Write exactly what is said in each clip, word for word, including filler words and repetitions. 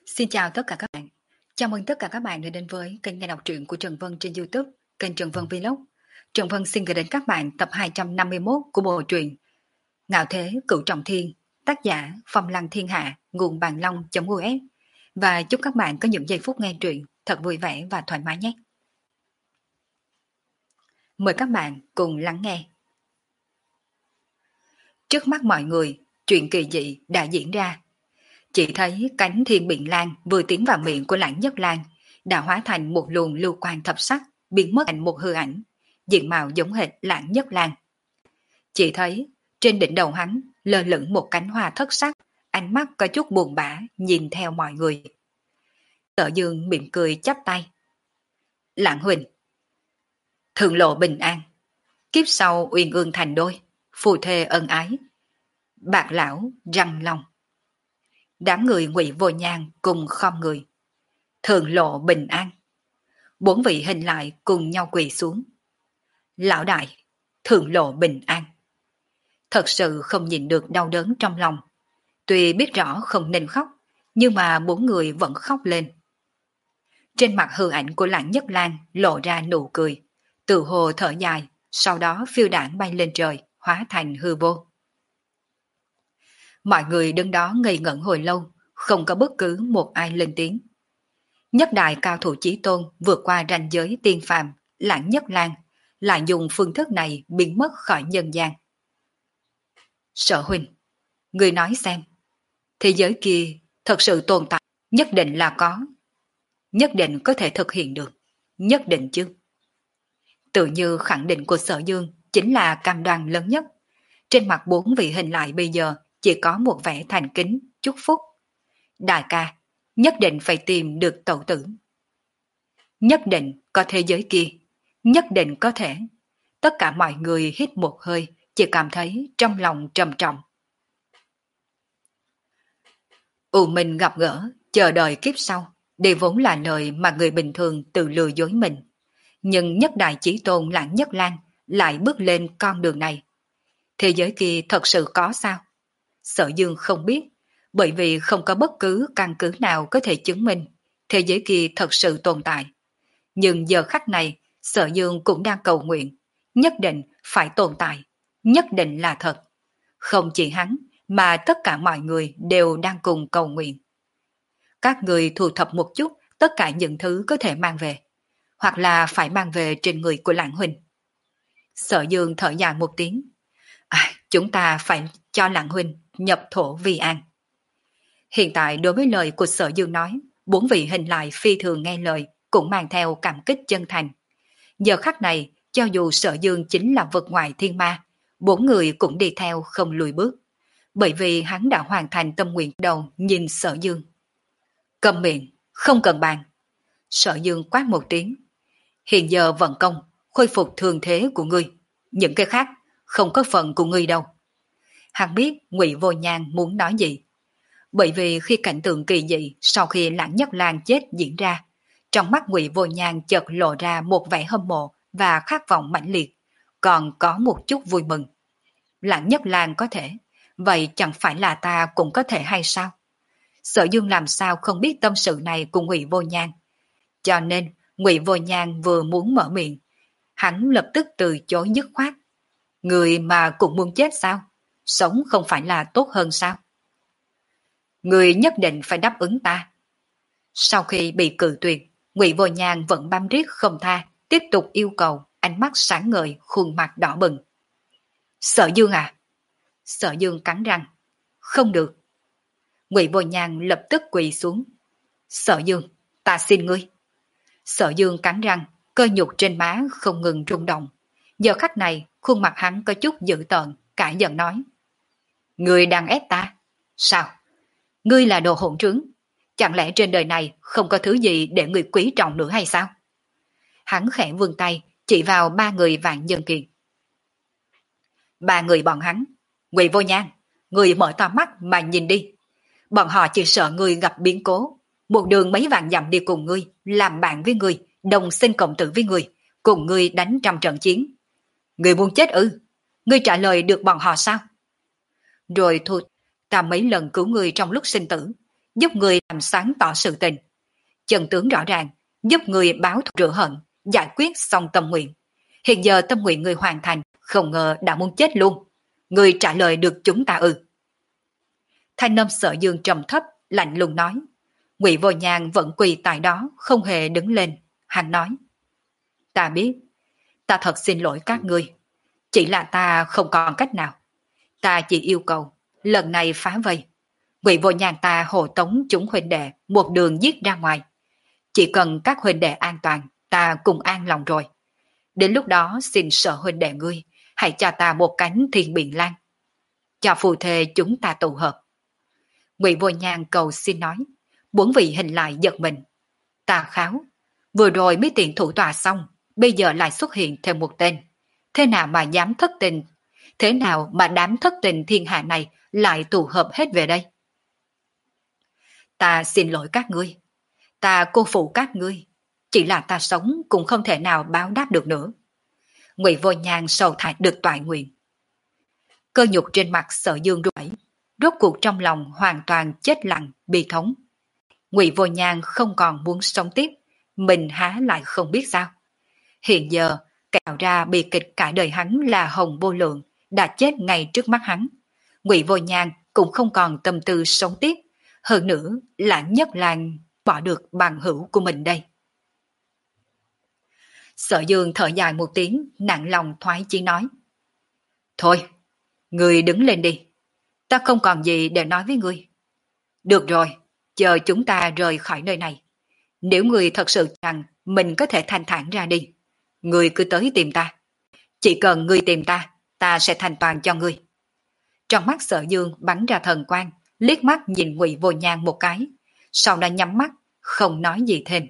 Xin chào tất cả các bạn. Chào mừng tất cả các bạn đã đến với kênh nghe đọc truyện của Trần Vân trên YouTube, kênh Trần Vân Vlog. Trần Vân xin gửi đến các bạn tập hai trăm năm mươi mốt của bộ truyện Ngạo Thế Cửu Trọng Thiên, tác giả Phong Lăng Thiên Hạ, nguồn bàn long.us. Và chúc các bạn có những giây phút nghe truyện thật vui vẻ và thoải mái nhé. Mời các bạn cùng lắng nghe. Trước mắt mọi người, chuyện kỳ dị đã diễn ra. Chỉ thấy cánh thiên biển lan vừa tiến vào miệng của Lãng Nhất Lan đã hóa thành một luồng lưu quang thập sắc, biến mất thành một hư ảnh, diện mạo giống hệt Lãng Nhất Lan. Chỉ thấy trên đỉnh đầu hắn lơ lửng một cánh hoa thất sắc, ánh mắt có chút buồn bã nhìn theo mọi người. Sở Dương mỉm cười chắp tay. Lãng huynh, thượng lộ bình an, kiếp sau uyên ương thành đôi, phù thê ân ái, bạc lão răng long. Đám người Ngụy Vô Nhan cùng khom người. Thượng lộ bình an. Bốn vị hình lại cùng nhau quỳ xuống. Lão đại, thượng lộ bình an. Thật sự không nhìn được đau đớn trong lòng. Tuy biết rõ không nên khóc, nhưng mà bốn người vẫn khóc lên. Trên mặt hư ảnh của Lãng Nhất Lan lộ ra nụ cười, tự hồ thở dài, sau đó phiêu đảng bay lên trời, hóa thành hư vô. Mọi người đứng đó ngây ngẩn hồi lâu, không có bất cứ một ai lên tiếng. Nhất đại cao thủ chí tôn vượt qua ranh giới tiên phàm, Lãng Nhất Lan, lại dùng phương thức này biến mất khỏi nhân gian. Sở huynh, người nói xem, thế giới kia thật sự tồn tại, nhất định là có, nhất định có thể thực hiện được, nhất định chứ. Tự như khẳng định của Sở Dương chính là cam đoan lớn nhất. Trên mặt bốn vị hình lại bây giờ chỉ có một vẻ thành kính, chúc phúc. Đại ca, nhất định phải tìm được tẩu tử. Nhất định có thế giới kia, nhất định có thể. Tất cả mọi người hít một hơi, chỉ cảm thấy trong lòng trầm trọng. U Minh gặp gỡ, chờ đợi kiếp sau, đây vốn là lời mà người bình thường tự lừa dối mình. Nhưng nhất đại chí tôn Lãng Nhất Lan lại bước lên con đường này. Thế giới kia thật sự có sao? Sở Dương không biết, bởi vì không có bất cứ căn cứ nào có thể chứng minh thế giới kia thật sự tồn tại. Nhưng giờ khắc này, Sở Dương cũng đang cầu nguyện, nhất định phải tồn tại, nhất định là thật. Không chỉ hắn, mà tất cả mọi người đều đang cùng cầu nguyện. Các người thu thập một chút tất cả những thứ có thể mang về, hoặc là phải mang về trên người của Lãng huynh. Sở Dương thở dài một tiếng. À, chúng ta phải cho Lãng huynh nhập thổ vi an. Hiện tại đối với lời của Sở Dương nói, bốn vị hình lại phi thường nghe lời, cũng mang theo cảm kích chân thành. Giờ khắc này, cho dù Sở Dương chính là vật ngoài thiên ma, bốn người cũng đi theo không lùi bước, bởi vì hắn đã hoàn thành tâm nguyện đầu nhìn Sở Dương. Cầm miệng, không cần bàn. Sở Dương quát một tiếng. Hiện giờ vận công, khôi phục thường thế của ngươi. Những cái khác, không có phần của ngươi đâu. Hắn biết Ngụy Vô Nhan muốn nói gì. Bởi vì khi cảnh tượng kỳ dị sau khi Lãng Nhất Lan chết diễn ra, trong mắt Ngụy Vô Nhan chợt lộ ra một vẻ hâm mộ và khát vọng mãnh liệt, còn có một chút vui mừng. Lãng Nhất Lan có thể, vậy chẳng phải là ta cũng có thể hay sao? Sở Dương làm sao không biết tâm sự này của Ngụy Vô Nhan. Cho nên Ngụy Vô Nhan vừa muốn mở miệng, hắn lập tức từ chối dứt khoát. Người mà cũng muốn chết sao? Sống không phải là tốt hơn sao? Người nhất định phải đáp ứng ta. Sau khi bị cự tuyệt, Ngụy Vô Nhan vẫn bám riết không tha, tiếp tục yêu cầu, ánh mắt sáng ngời, khuôn mặt đỏ bừng. Sở Dương à? Sở Dương cắn răng. Không được. Ngụy Vô Nhan lập tức quỳ xuống. Sở Dương, ta xin ngươi. Sở Dương cắn răng, cơ nhục trên má không ngừng rung động. Giờ khắc này, khuôn mặt hắn có chút dữ tợn, cãi giận nói. Ngươi đang ép ta? Sao? Ngươi là đồ hỗn trướng. Chẳng lẽ trên đời này không có thứ gì để người quý trọng nữa hay sao? Hắn khẽ vươn tay, chỉ vào ba người Vạn Nhân Kiệt. Ba người bọn hắn. Ngụy Vô Nhan, người mở to mắt mà nhìn đi. Bọn họ chỉ sợ ngươi gặp biến cố. Một đường mấy vạn dặm đi cùng ngươi, làm bạn với ngươi, đồng sinh cộng tử với ngươi, cùng ngươi đánh trăm trận chiến. Ngươi muốn chết ư? Ngươi trả lời được bọn họ sao? Rồi thôi, ta mấy lần cứu ngươi trong lúc sinh tử, giúp người làm sáng tỏ sự tình. Chân tướng rõ ràng, giúp người báo thù rửa hận, giải quyết xong tâm nguyện. Hiện giờ tâm nguyện người hoàn thành, không ngờ đã muốn chết luôn. Người trả lời được chúng ta ư? Thanh âm Sở Dương trầm thấp, lạnh lùng nói. Ngụy Vô Nhàn vẫn quỳ tại đó, không hề đứng lên. Hắn nói. Ta biết, ta thật xin lỗi các ngươi. Chỉ là ta không còn cách nào. Ta chỉ yêu cầu, lần này phá vây. Ngụy Vô Nhàn ta hộ tống chúng huynh đệ một đường giết ra ngoài. Chỉ cần các huynh đệ an toàn, ta cùng an lòng rồi. Đến lúc đó xin sở huynh đệ ngươi, hãy cho ta một cánh thiên biển lan. Cho phù thề chúng ta tụ hợp. Ngụy Vô Nhàn cầu xin nói, bốn vị hình lại giật mình. Ta kháo, vừa rồi mới tiện thủ tòa xong, bây giờ lại xuất hiện thêm một tên. Thế nào mà dám thất tình? Thế nào mà đám thất tình thiên hạ này lại tụ hợp hết về đây? Ta xin lỗi các ngươi. Ta cô phụ các ngươi. Chỉ là ta sống cũng không thể nào báo đáp được nữa. Ngụy Vô Nhàn sầu thải được toại nguyện. Cơ nhục trên mặt Sở Dương rủi, rốt cuộc trong lòng hoàn toàn chết lặng, bi thống. Ngụy Vô Nhàn không còn muốn sống tiếp, mình há lại không biết sao. Hiện giờ, kẹo ra bi kịch cả đời hắn là Hồng Vô Lượng, đã chết ngay trước mắt hắn. Ngụy Vô Nhàn cũng không còn tâm tư sống tiếp, hơn nữa Lãng Nhất Lang bỏ được bằng hữu của mình đây. Sở Dương thở dài một tiếng, nặng lòng thoái chí nói. Thôi, ngươi đứng lên đi. Ta không còn gì để nói với ngươi. Được rồi, chờ chúng ta rời khỏi nơi này. Nếu ngươi thật sự rằng mình có thể thanh thản ra đi, ngươi cứ tới tìm ta. Chỉ cần ngươi tìm ta, ta sẽ thành toàn cho ngươi. Trong mắt Sở Dương bắn ra thần quang, liếc mắt nhìn Ngụy Vô Nhàn một cái, sau đó nhắm mắt, không nói gì thêm.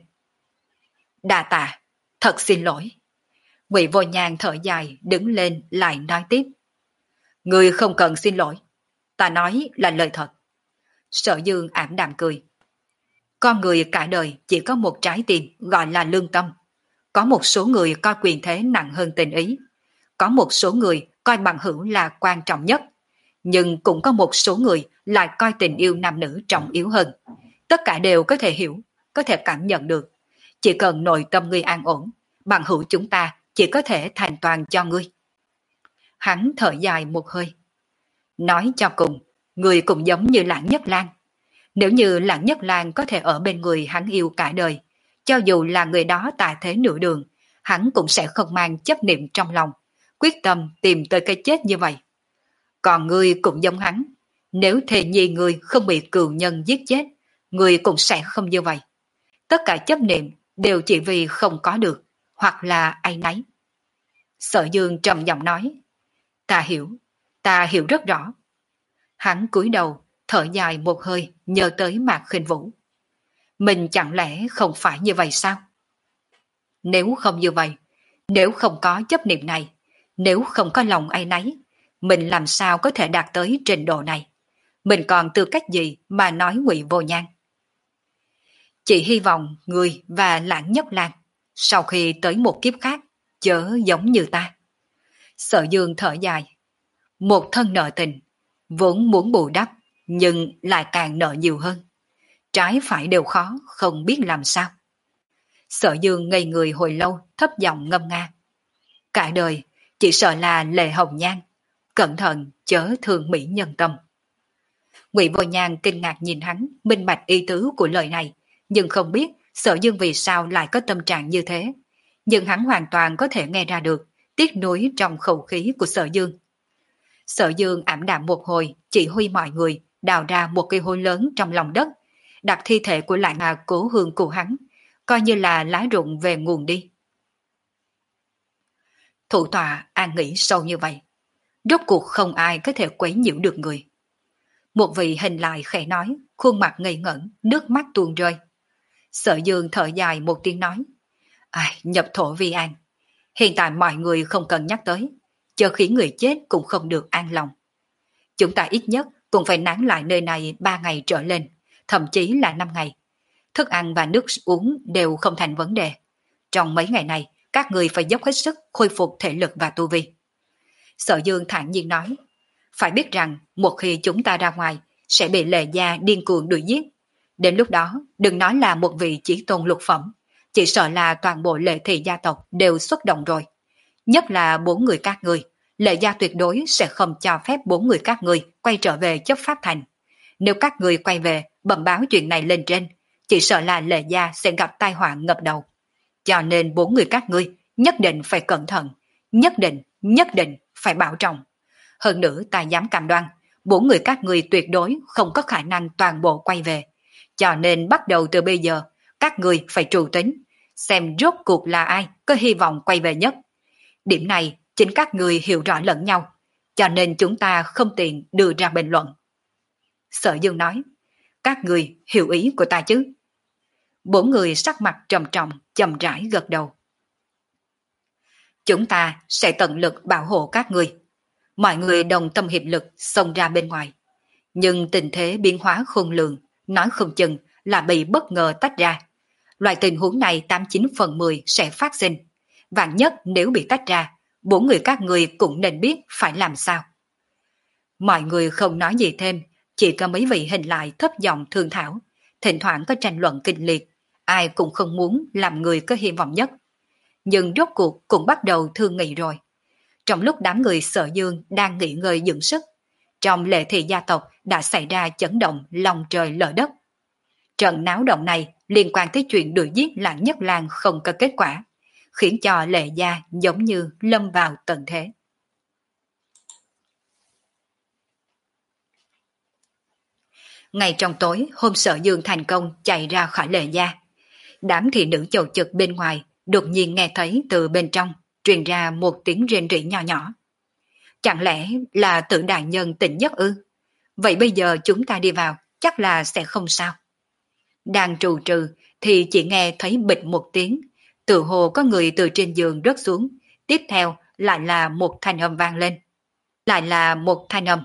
Đa tạ, thật xin lỗi. Ngụy Vô Nhàn thở dài, đứng lên lại nói tiếp. Ngươi không cần xin lỗi, ta nói là lời thật. Sở Dương ảm đạm cười. Con người cả đời chỉ có một trái tim gọi là lương tâm. Có một số người coi quyền thế nặng hơn tình ý. Có một số người coi bằng hữu là quan trọng nhất. Nhưng cũng có một số người lại coi tình yêu nam nữ trọng yếu hơn. Tất cả đều có thể hiểu, có thể cảm nhận được. Chỉ cần nội tâm ngươi an ổn, bằng hữu chúng ta chỉ có thể thành toàn cho ngươi. Hắn thở dài một hơi. Nói cho cùng, người cũng giống như Lãng Nhất Lang. Nếu như Lãng Nhất Lang có thể ở bên người hắn yêu cả đời, cho dù là người đó tà thế nửa đường, hắn cũng sẽ không mang chấp niệm trong lòng, quyết tâm tìm tới cái chết như vậy. Còn ngươi cũng giống hắn, nếu thề nhi ngươi không bị cừu nhân giết chết, ngươi cũng sẽ không như vậy. Tất cả chấp niệm đều chỉ vì không có được, hoặc là áy náy. Sở Dương trầm giọng nói, ta hiểu, ta hiểu rất rõ. Hắn cúi đầu, thở dài một hơi, nhớ tới Mạc Khinh Vũ. Mình chẳng lẽ không phải như vậy sao? Nếu không như vậy, nếu không có chấp niệm này, nếu không có lòng áy náy, mình làm sao có thể đạt tới trình độ này? Mình còn tư cách gì mà nói Ngụy Vô Nhàn? Chỉ hy vọng người và Lãng Nhất Lang sau khi tới một kiếp khác chớ giống như ta. Sở Dương thở dài. Một thân nợ tình, vốn muốn bù đắp, nhưng lại càng nợ nhiều hơn. Trái phải đều khó, không biết làm sao. Sở Dương ngây người hồi lâu, thấp giọng ngâm nga. Cả đời, chỉ sợ là Lệ Hồng Nhan, cẩn thận chớ thương mỹ nhân tâm. Ngụy Vô Nhan kinh ngạc nhìn hắn, minh bạch ý tứ của lời này, nhưng không biết Sở Dương vì sao lại có tâm trạng như thế. Nhưng hắn hoàn toàn có thể nghe ra được tiếc nuối trong khẩu khí của Sở Dương. Sở Dương ảm đạm một hồi, chỉ huy mọi người đào ra một cây hố lớn trong lòng đất, đặt thi thể của Lại Hà cố hương của hắn, coi như là lá rụng về nguồn đi. Thủ tọa an nghỉ sâu như vậy, rốt cuộc không ai có thể quấy nhiễu được người. Một vị hình lại khẽ nói, khuôn mặt ngây ngẩn, nước mắt tuôn rơi. Sở Dương thở dài một tiếng nói, ai, nhập thổ vi an. Hiện tại mọi người không cần nhắc tới, chờ khiến người chết cũng không được an lòng. Chúng ta ít nhất cũng phải nán lại nơi này ba ngày trở lên, thậm chí là năm ngày. Thức ăn và nước uống đều không thành vấn đề. Trong mấy ngày này, các người phải dốc hết sức khôi phục thể lực và tu vi. Sở Dương thản nhiên nói, phải biết rằng một khi chúng ta ra ngoài sẽ bị Lệ Gia điên cuồng đuổi giết. Đến lúc đó, đừng nói là một vị chí tôn lục phẩm, chỉ sợ là toàn bộ Lệ Thị gia tộc đều xuất động rồi. Nhất là bốn người các ngươi, Lệ gia tuyệt đối sẽ không cho phép bốn người các ngươi quay trở về chấp pháp thành. Nếu các ngươi quay về, bẩm báo chuyện này lên trên, chỉ sợ là Lệ gia sẽ gặp tai họa ngập đầu. Cho nên bốn người các ngươi nhất định phải cẩn thận, nhất định, nhất định phải bảo trọng. Hơn nữa ta dám cam đoan, bốn người các ngươi tuyệt đối không có khả năng toàn bộ quay về. Cho nên bắt đầu từ bây giờ, các ngươi phải trụ tính, xem rốt cuộc là ai có hy vọng quay về nhất. Điểm này chính các ngươi hiểu rõ lẫn nhau, cho nên chúng ta không tiện đưa ra bình luận. Sở Dương nói, các ngươi hiểu ý của ta chứ? Bốn người sắc mặt trầm trọng, chậm rãi gật đầu. Chúng ta sẽ tận lực bảo hộ các ngươi. Mọi người đồng tâm hiệp lực xông ra bên ngoài. Nhưng tình thế biến hóa khôn lường, nói không chừng là bị bất ngờ tách ra. Loại tình huống này tám mươi chín phần mười sẽ phát sinh. Vạn nhất nếu bị tách ra, bốn người các ngươi cũng nên biết phải làm sao. Mọi người không nói gì thêm, chỉ có mấy vị hình lại thấp giọng thương thảo, thỉnh thoảng có tranh luận kịch liệt, ai cũng không muốn làm người có hy vọng nhất. Nhưng rốt cuộc cũng bắt đầu thương nghị rồi. Trong lúc đám người Sở Dương đang nghỉ ngơi dưỡng sức, trong Lệ Thị gia tộc đã xảy ra chấn động lòng trời lở đất. Trận náo động này liên quan tới chuyện đuổi giết Lãng Nhất Lang không có kết quả, khiến cho Lệ gia giống như lâm vào tận thế. Ngày trong tối, hôm Sở Dương thành công chạy ra khỏi Lệ gia. Đám thị nữ chầu chực bên ngoài đột nhiên nghe thấy từ bên trong truyền ra một tiếng rên rỉ nhỏ nhỏ. Chẳng lẽ là Tử đại nhân tỉnh giấc ư? Vậy bây giờ chúng ta đi vào, chắc là sẽ không sao. Đang trù trừ thì chỉ nghe thấy bịch một tiếng, tự hồ có người từ trên giường rớt xuống, tiếp theo lại là một thanh âm vang lên. Lại là một thanh âm.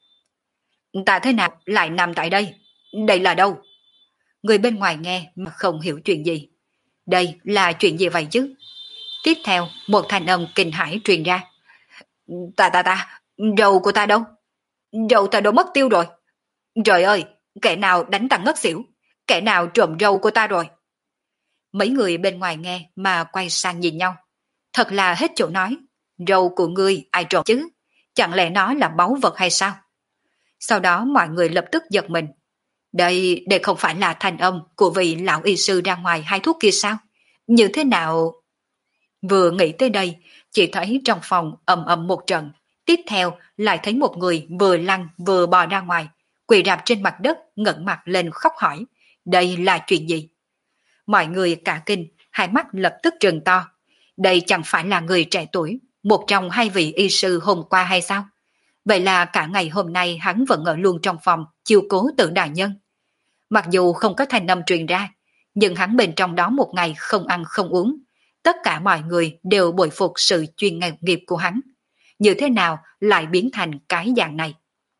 Ta thế nào lại nằm tại đây? Đây là đâu? Người bên ngoài nghe mà không hiểu chuyện gì. Đây là chuyện gì vậy chứ? Tiếp theo một thanh âm kinh hãi truyền ra. Ta ta ta, râu của ta đâu? Râu ta đâu mất tiêu rồi. Trời ơi, kẻ nào đánh ta ngất xỉu? Kẻ nào trộm râu của ta rồi? Mấy người bên ngoài nghe mà quay sang nhìn nhau. Thật là hết chỗ nói. Râu của ngươi ai trộm chứ? Chẳng lẽ nó là báu vật hay sao? Sau đó mọi người lập tức giật mình. Đây, đây không phải là thanh âm của vị lão y sư ra ngoài hai thuốc kia sao? Như thế nào? Vừa nghĩ tới đây, chỉ thấy trong phòng ầm ầm một trận. Tiếp theo lại thấy một người vừa lăn vừa bò ra ngoài, quỳ rạp trên mặt đất ngẩng mặt lên khóc hỏi. Đây là chuyện gì? Mọi người cả kinh, hai mắt lập tức trừng to. Đây chẳng phải là người trẻ tuổi, một trong hai vị y sư hôm qua hay sao? Vậy là cả ngày hôm nay hắn vẫn ở luôn trong phòng, chiêu cố Tử đại nhân. Mặc dù không có thanh âm truyền ra, nhưng hắn bên trong đó một ngày không ăn không uống. Tất cả mọi người đều bội phục sự chuyên nghiệp của hắn. Như thế nào lại biến thành cái dạng này?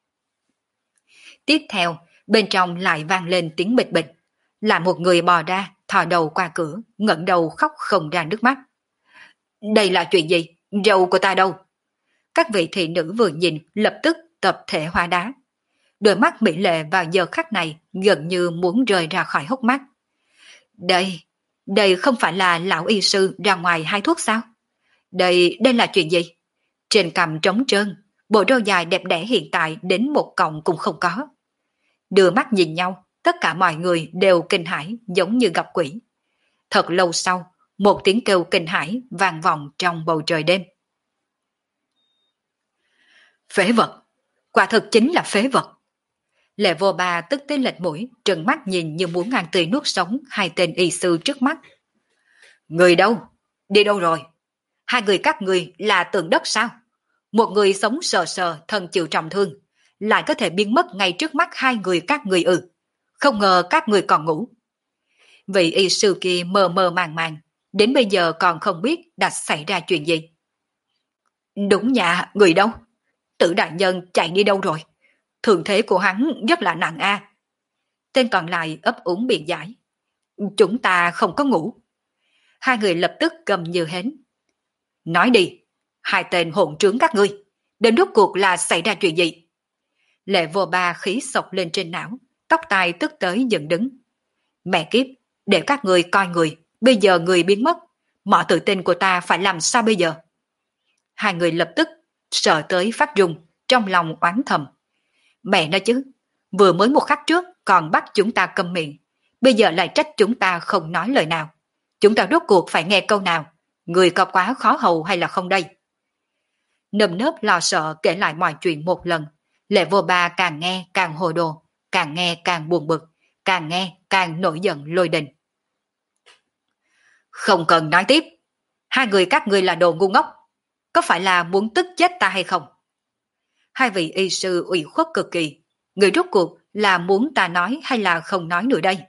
Tiếp theo, bên trong lại vang lên tiếng bịch bịch. Là một người bò ra, thò đầu qua cửa, ngẩng đầu khóc không ra nước mắt. Đây là chuyện gì? Râu của ta đâu? Các vị thị nữ vừa nhìn lập tức tập thể hóa đá. Đôi mắt mỹ lệ vào giờ khắc này gần như muốn rời ra khỏi hốc mắt. Đây, đây không phải là lão y sư ra ngoài hai thuốc sao? Đây, đây là chuyện gì? Trên cằm trống trơn, bộ râu dài đẹp đẽ hiện tại đến một cọng cũng không có. Đưa mắt nhìn nhau, tất cả mọi người đều kinh hãi giống như gặp quỷ. Thật lâu sau, một tiếng kêu kinh hãi vang vọng trong bầu trời đêm. Phế vật, quả thực chính là phế vật. Lệ Vô Ba tức tới lệch mũi, trừng mắt nhìn như muốn ngang tươi nuốt sống hai tên y sư trước mắt. Người đâu? Đi đâu rồi? Hai người các người là tượng đất sao? Một người sống sờ sờ thân chịu trọng thương, lại có thể biến mất ngay trước mắt hai người các người ư? Không ngờ các người còn ngủ. Vị y sư kia mơ mơ màng màng, đến bây giờ còn không biết đã xảy ra chuyện gì. Đúng nhà, người đâu? Tử đại nhân chạy đi đâu rồi? Thường thế của hắn rất là nặng a. Tên còn lại ấp úng biện giải. Chúng ta không có ngủ. Hai người lập tức cầm như hến. Nói đi, hai tên hỗn trướng các ngươi, đến rốt cuộc là xảy ra chuyện gì? Lệ Vô Ba khí sộc lên trên não, tóc tai tức tới dựng đứng, Mẹ kiếp, để các người coi người, bây giờ người biến mất, mọi tự tin của ta phải làm sao bây giờ? Hai người lập tức sợ tới phát run, trong lòng oán thầm. Mẹ nói chứ, vừa mới một khắc trước còn bắt chúng ta câm miệng, bây giờ lại trách chúng ta không nói lời nào. Chúng ta rốt cuộc phải nghe câu nào? Người có quá khó hầu hay là không đây? Nơm nớp lo sợ kể lại mọi chuyện một lần. Lệ Vô Ba càng nghe càng hồ đồ, càng nghe càng buồn bực, càng nghe càng nổi giận lôi đình. Không cần nói tiếp. Hai người các ngươi là đồ ngu ngốc. Có phải là muốn tức chết ta hay không? Hai vị y sư ủy khuất cực kỳ. Người rốt cuộc là muốn ta nói hay là không nói nữa đây?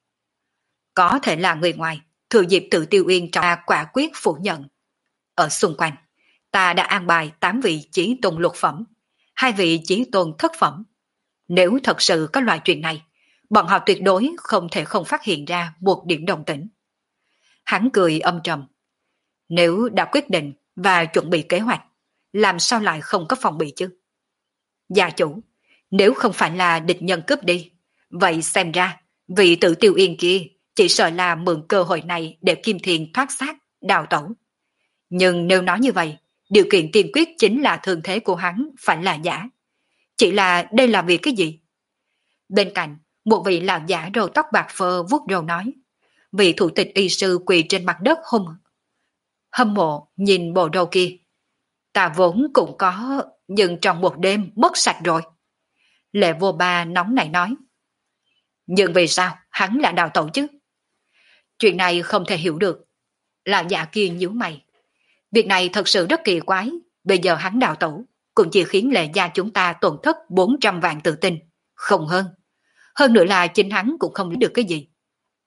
Có thể là người ngoài. Thừa dịp Tự Tiêu Uyên trong quả quyết phủ nhận. Ở xung quanh, ta đã an bài tám vị chí tôn lục phẩm, hai vị chí tôn thất phẩm. Nếu thật sự có loại chuyện này, bọn họ tuyệt đối không thể không phát hiện ra một điểm đồng tĩnh. Hắn cười âm trầm. Nếu đã quyết định và chuẩn bị kế hoạch, làm sao lại không có phòng bị chứ? Gia chủ, nếu không phải là địch nhân cướp đi, vậy xem ra vị Tự Tiêu Yên kia chỉ sợ là mượn cơ hội này để Kim Thiền thoát xác, đào tẩu. Nhưng nếu nói như vậy, điều kiện tiên quyết chính là thương thế của hắn phải là giả. Chỉ là đây là vì cái gì? Bên cạnh, một vị lão giả râu tóc bạc phơ vuốt râu nói. Vị thủ tịch y sư quỳ trên mặt đất hung hâm mộ nhìn bộ râu kia. Ta vốn cũng có, nhưng trong một đêm mất sạch rồi. Lệ Vô Ba nóng nảy nói. Nhưng vì sao hắn lại đào tẩu chứ? Chuyện này không thể hiểu được. Lão giả kia nhíu mày. Việc này thật sự rất kỳ quái. Bây giờ hắn đào tẩu cũng chỉ khiến Lệ gia chúng ta tổn thất bốn trăm vạn tự tin, không hơn. Hơn nữa là chính hắn cũng không lấy được cái gì.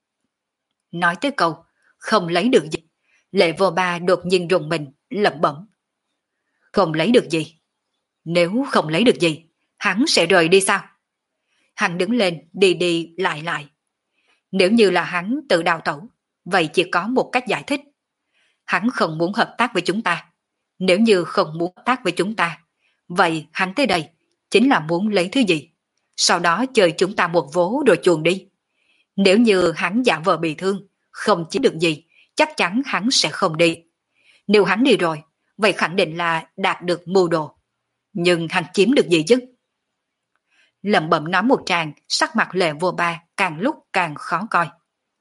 Nói tới câu không lấy được gì, Lệ Vô Ba đột nhiên rùng mình, lẩm bẩm. Không lấy được gì? Nếu không lấy được gì, hắn sẽ rời đi sao? Hắn đứng lên, đi đi lại lại. Nếu như là hắn tự đào tẩu, vậy chỉ có một cách giải thích. Hắn không muốn hợp tác với chúng ta. Nếu như không muốn hợp tác với chúng ta, vậy hắn tới đây chính là muốn lấy thứ gì? Sau đó chơi chúng ta một vố rồi chuồn đi. Nếu như hắn giả vờ bị thương, không chiếm được gì, chắc chắn hắn sẽ không đi. Nếu hắn đi rồi, vậy khẳng định là đạt được mưu đồ. Nhưng hắn chiếm được gì chứ? Lẩm bẩm nói một tràng, sắc mặt Lệ Vô Ba càng lúc càng khó coi.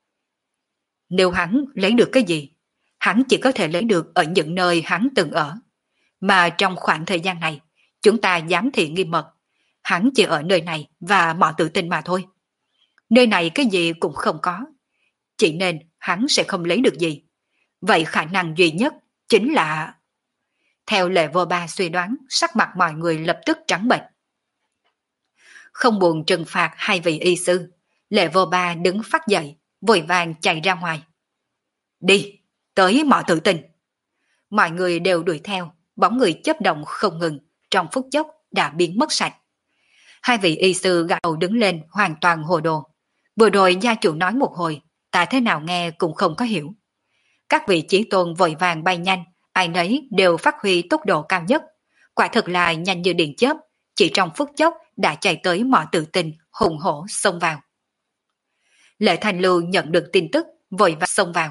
Nếu hắn lấy được cái gì, hắn chỉ có thể lấy được ở những nơi hắn từng ở. Mà trong khoảng thời gian này, chúng ta giám thị nghiêm mật. Hắn chỉ ở nơi này và mọi tự tin mà thôi. Nơi này cái gì cũng không có. Chỉ nên hắn sẽ không lấy được gì. Vậy khả năng duy nhất chính là... Theo Lệ Vô Ba suy đoán, sắc mặt mọi người lập tức trắng bệch. Không buồn trừng phạt hai vị y sư, Lệ Vô Ba đứng phát dậy, vội vàng chạy ra ngoài. Đi, tới mọi tự tin. Mọi người đều đuổi theo, bóng người chớp động không ngừng, trong phút chốc đã biến mất sạch. Hai vị y sư gật đầu đứng lên hoàn toàn hồ đồ. Vừa rồi gia chủ nói một hồi, ta thế nào nghe cũng không có hiểu. Các vị chí tôn vội vàng bay nhanh, ai nấy đều phát huy tốc độ cao nhất. Quả thực là nhanh như điện chớp, chỉ trong phút chốc đã chạy tới mỏ tự tin, hùng hổ xông vào. Lệ Thành Lưu nhận được tin tức, vội vàng xông vào.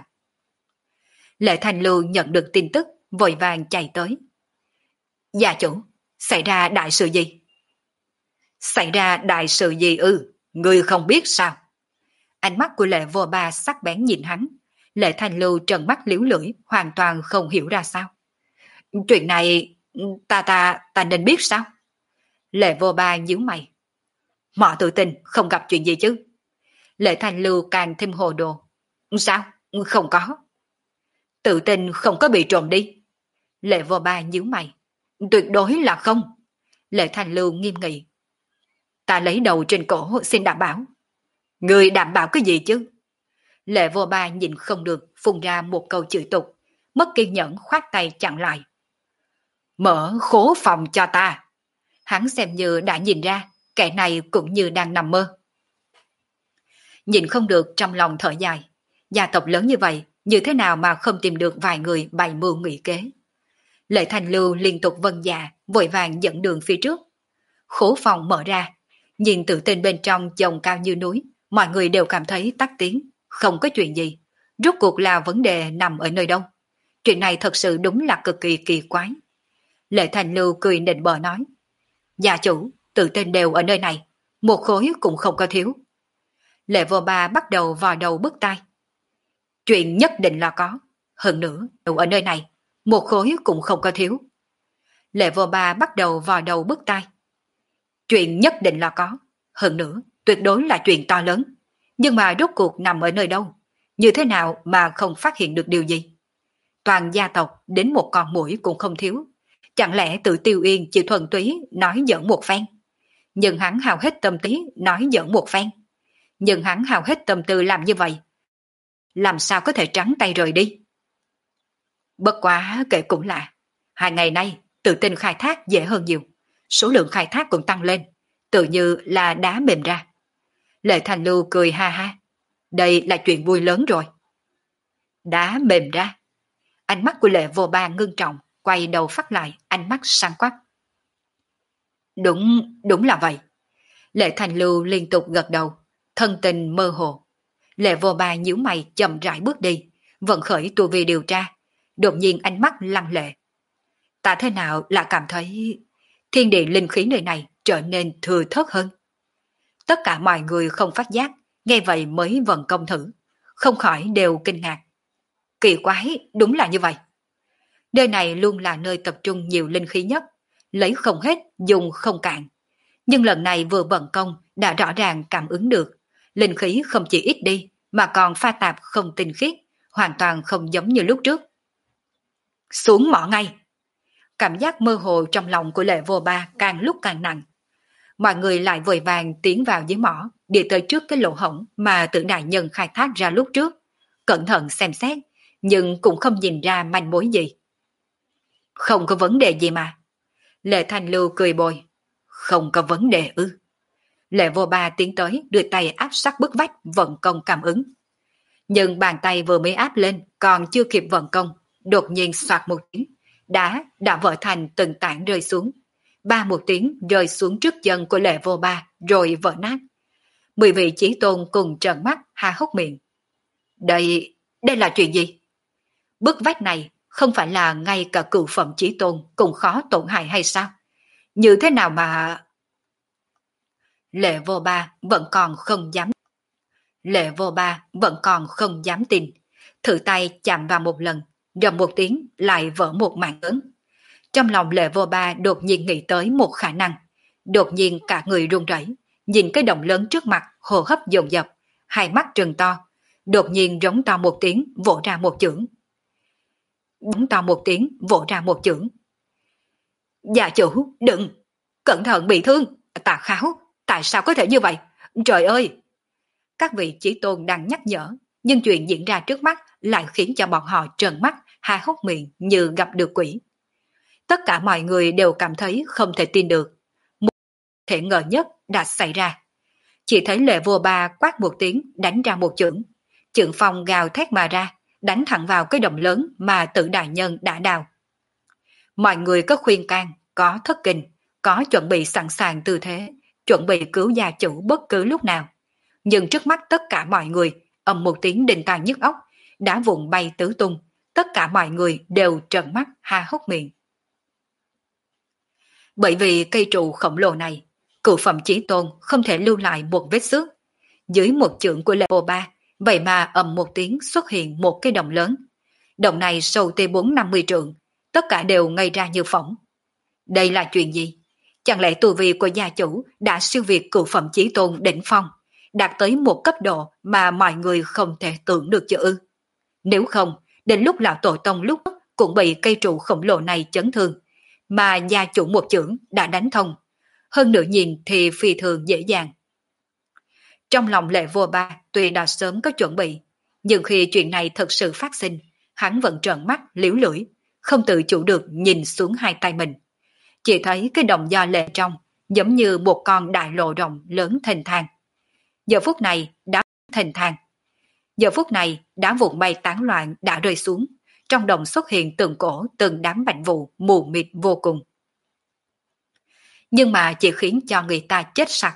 Lệ Thành Lưu nhận được tin tức, vội vàng chạy tới. Gia chủ, xảy ra đại sự gì? Xảy ra đại sự gì ư? Ngươi không biết sao? Ánh mắt của Lệ Vô Ba sắc bén nhìn hắn. Lệ Thành Lưu trợn mắt liếu lưỡi, hoàn toàn không hiểu ra sao. Chuyện này, ta ta, ta nên biết sao? Lệ Vô Ba nhíu mày. Mọ tự tin không gặp chuyện gì chứ? Lệ Thành Lưu càng thêm hồ đồ. Sao? Không có. Tự tin không có bị trộm đi. Lệ Vô Ba nhíu mày. Tuyệt đối là không. Lệ Thành Lưu nghiêm nghị. Ta lấy đầu trên cổ xin đảm bảo. Người đảm bảo cái gì chứ? Lệ Vô Ba nhìn không được, phun ra một câu chửi tục, mất kiên nhẫn khoát tay chặn lại. Mở khố phòng cho ta. Hắn xem như đã nhìn ra, kẻ này cũng như đang nằm mơ. Nhìn không được trong lòng thở dài, gia tộc lớn như vậy, như thế nào mà không tìm được vài người bày mưu nghị kế. Lệ Thành Lưu liên tục vâng dạ, vội vàng dẫn đường phía trước. Khố phòng mở ra, nhìn tự tin bên trong chồng cao như núi, Mọi người đều cảm thấy tắc tiếng, không có chuyện gì. Rốt cuộc là vấn đề nằm ở nơi đâu? Chuyện này thật sự đúng là cực kỳ kỳ quái. Lệ Thành Lưu cười nịnh bợ nói. Gia chủ, tự tin đều ở nơi này, một khối cũng không có thiếu. Lệ Vô Ba bắt đầu vò đầu bứt tai. Chuyện nhất định là có, hơn nữa đều ở nơi này, một khối cũng không có thiếu. Lệ Vô Ba bắt đầu vò đầu bứt tai. Chuyện nhất định là có, hơn nữa tuyệt đối là chuyện to lớn, nhưng mà rốt cuộc nằm ở nơi đâu, như thế nào mà không phát hiện được điều gì? Toàn gia tộc đến một con muỗi cũng không thiếu, chẳng lẽ tự Tiêu Yên chỉ thuần túy nói giỡn một phen? Nhưng hắn hao hết tâm trí nói giỡn một phen. Nhưng hắn hao hết tâm tư làm như vậy, làm sao có thể trắng tay rời đi? Bất quá kể cũng lạ, hai ngày nay tự tin khai thác dễ hơn nhiều, số lượng khai thác cũng tăng lên, tự như là đá mềm ra. Lệ Thành Lưu cười ha ha, đây là chuyện vui lớn rồi. Đá mềm ra. Ánh mắt của Lệ Vô Ba ngưng trọng, quay đầu phát lại, ánh mắt sáng quắc. Đúng, đúng là vậy. Lệ Thành Lưu liên tục gật đầu, thân tình mơ hồ. Lệ Vô Ba nhíu mày chậm rãi bước đi, vận khởi tu vi điều tra. Đột nhiên ánh mắt lăng lệ. Ta thế nào là cảm thấy thiên địa linh khí nơi này trở nên thừa thớt hơn. Tất cả mọi người không phát giác, nghe vậy mới vận công thử, không khỏi đều kinh ngạc. Kỳ quái, đúng là như vậy. Nơi này luôn là nơi tập trung nhiều linh khí nhất, lấy không hết, dùng không cạn. Nhưng lần này vừa vận công đã rõ ràng cảm ứng được, linh khí không chỉ ít đi mà còn pha tạp không tinh khiết, hoàn toàn không giống như lúc trước. Xuống mỏ ngay. Cảm giác mơ hồ trong lòng của Lệ Vô Ba càng lúc càng nặng. Mọi người lại vội vàng tiến vào dưới mỏ, đi tới trước cái lỗ hổng mà Tử đại nhân khai thác ra lúc trước. Cẩn thận xem xét, nhưng cũng không nhìn ra manh mối gì. Không có vấn đề gì mà. Lệ Thành Lưu cười bồi. Không có vấn đề ư. Lệ Vô Ba tiến tới đưa tay áp sát bức vách vận công cảm ứng. Nhưng bàn tay vừa mới áp lên còn chưa kịp vận công, đột nhiên soạt một tiếng, đá đã vỡ thành từng tảng rơi xuống. Ba một tiếng rơi xuống trước chân của Lệ Vô Ba rồi vỡ nát. Mười vị chí tôn cùng trợn mắt há hốc miệng. Đây, đây là chuyện gì? Bức vách này không phải là ngay cả cửu phẩm chí tôn cũng khó tổn hại hay sao? Như thế nào mà... Lệ Vô Ba vẫn còn không dám. Lệ Vô Ba vẫn còn không dám tin. Thử tay chạm vào một lần, rầm một tiếng lại vỡ một mảng lớn. Trong lòng Lệ Vô Ba đột nhiên nghĩ tới một khả năng. Đột nhiên cả người run rẩy, nhìn cái động lớn trước mặt, hô hấp dồn dập, hai mắt trừng to. Đột nhiên rống to một tiếng, vỗ ra một chưởng. Rống to một tiếng, vỗ ra một chưởng. Dạ chủ, đừng! Cẩn thận bị thương! Tà Kháo! Tại sao có thể như vậy? Trời ơi! Các vị chí tôn đang nhắc nhở, nhưng chuyện diễn ra trước mắt lại khiến cho bọn họ trợn mắt, há hốc miệng như gặp được quỷ. Tất cả mọi người đều cảm thấy không thể tin được. Một thể ngờ nhất đã xảy ra. Chỉ thấy Lệ Vô Ba quát một tiếng đánh ra một chưởng. Chưởng phong gào thét mà ra, đánh thẳng vào cái động lớn mà Tử đại nhân đã đào. Mọi người có khuyên can, có thất kinh, có chuẩn bị sẵn sàng tư thế, chuẩn bị cứu gia chủ bất cứ lúc nào. Nhưng trước mắt tất cả mọi người, ầm một tiếng đình tai nhức óc, đã vụn bay tứ tung, tất cả mọi người đều trợn mắt há hốc miệng. Bởi vì cây trụ khổng lồ này, cửu phẩm chí tôn không thể lưu lại một vết xước. Dưới một chưởng của Lệ Vô Ba, vậy mà ầm một tiếng xuất hiện một cái đồng lớn. Đồng này sâu tới bốn năm mươi trượng, tất cả đều ngây ra như phỏng. Đây là chuyện gì? Chẳng lẽ tu vi của gia chủ đã siêu việt cửu phẩm chí tôn đỉnh phong, đạt tới một cấp độ mà mọi người không thể tưởng được chứ ư? Nếu không, đến lúc lão tổ tông lúc cũng bị cây trụ khổng lồ này chấn thương, mà gia chủ một chưởng đã đánh thông. Hơn nữa nhìn thì phi thường dễ dàng. Trong lòng Lệ Vô Ba tuy đã sớm có chuẩn bị, nhưng khi chuyện này thật sự phát sinh, hắn vẫn trợn mắt liếu lưỡi, không tự chủ được nhìn xuống hai tay mình. Chỉ thấy cái đồng do lệ trong, giống như một con đại lộ rồng lớn thênh thang. Giờ phút này đã thênh thang. Giờ phút này đá vụn bay tán loạn đã rơi xuống, trong đồng xuất hiện từng cổ từng đám bạch vụ mù mịt vô cùng. Nhưng mà chỉ khiến cho người ta chết sặc,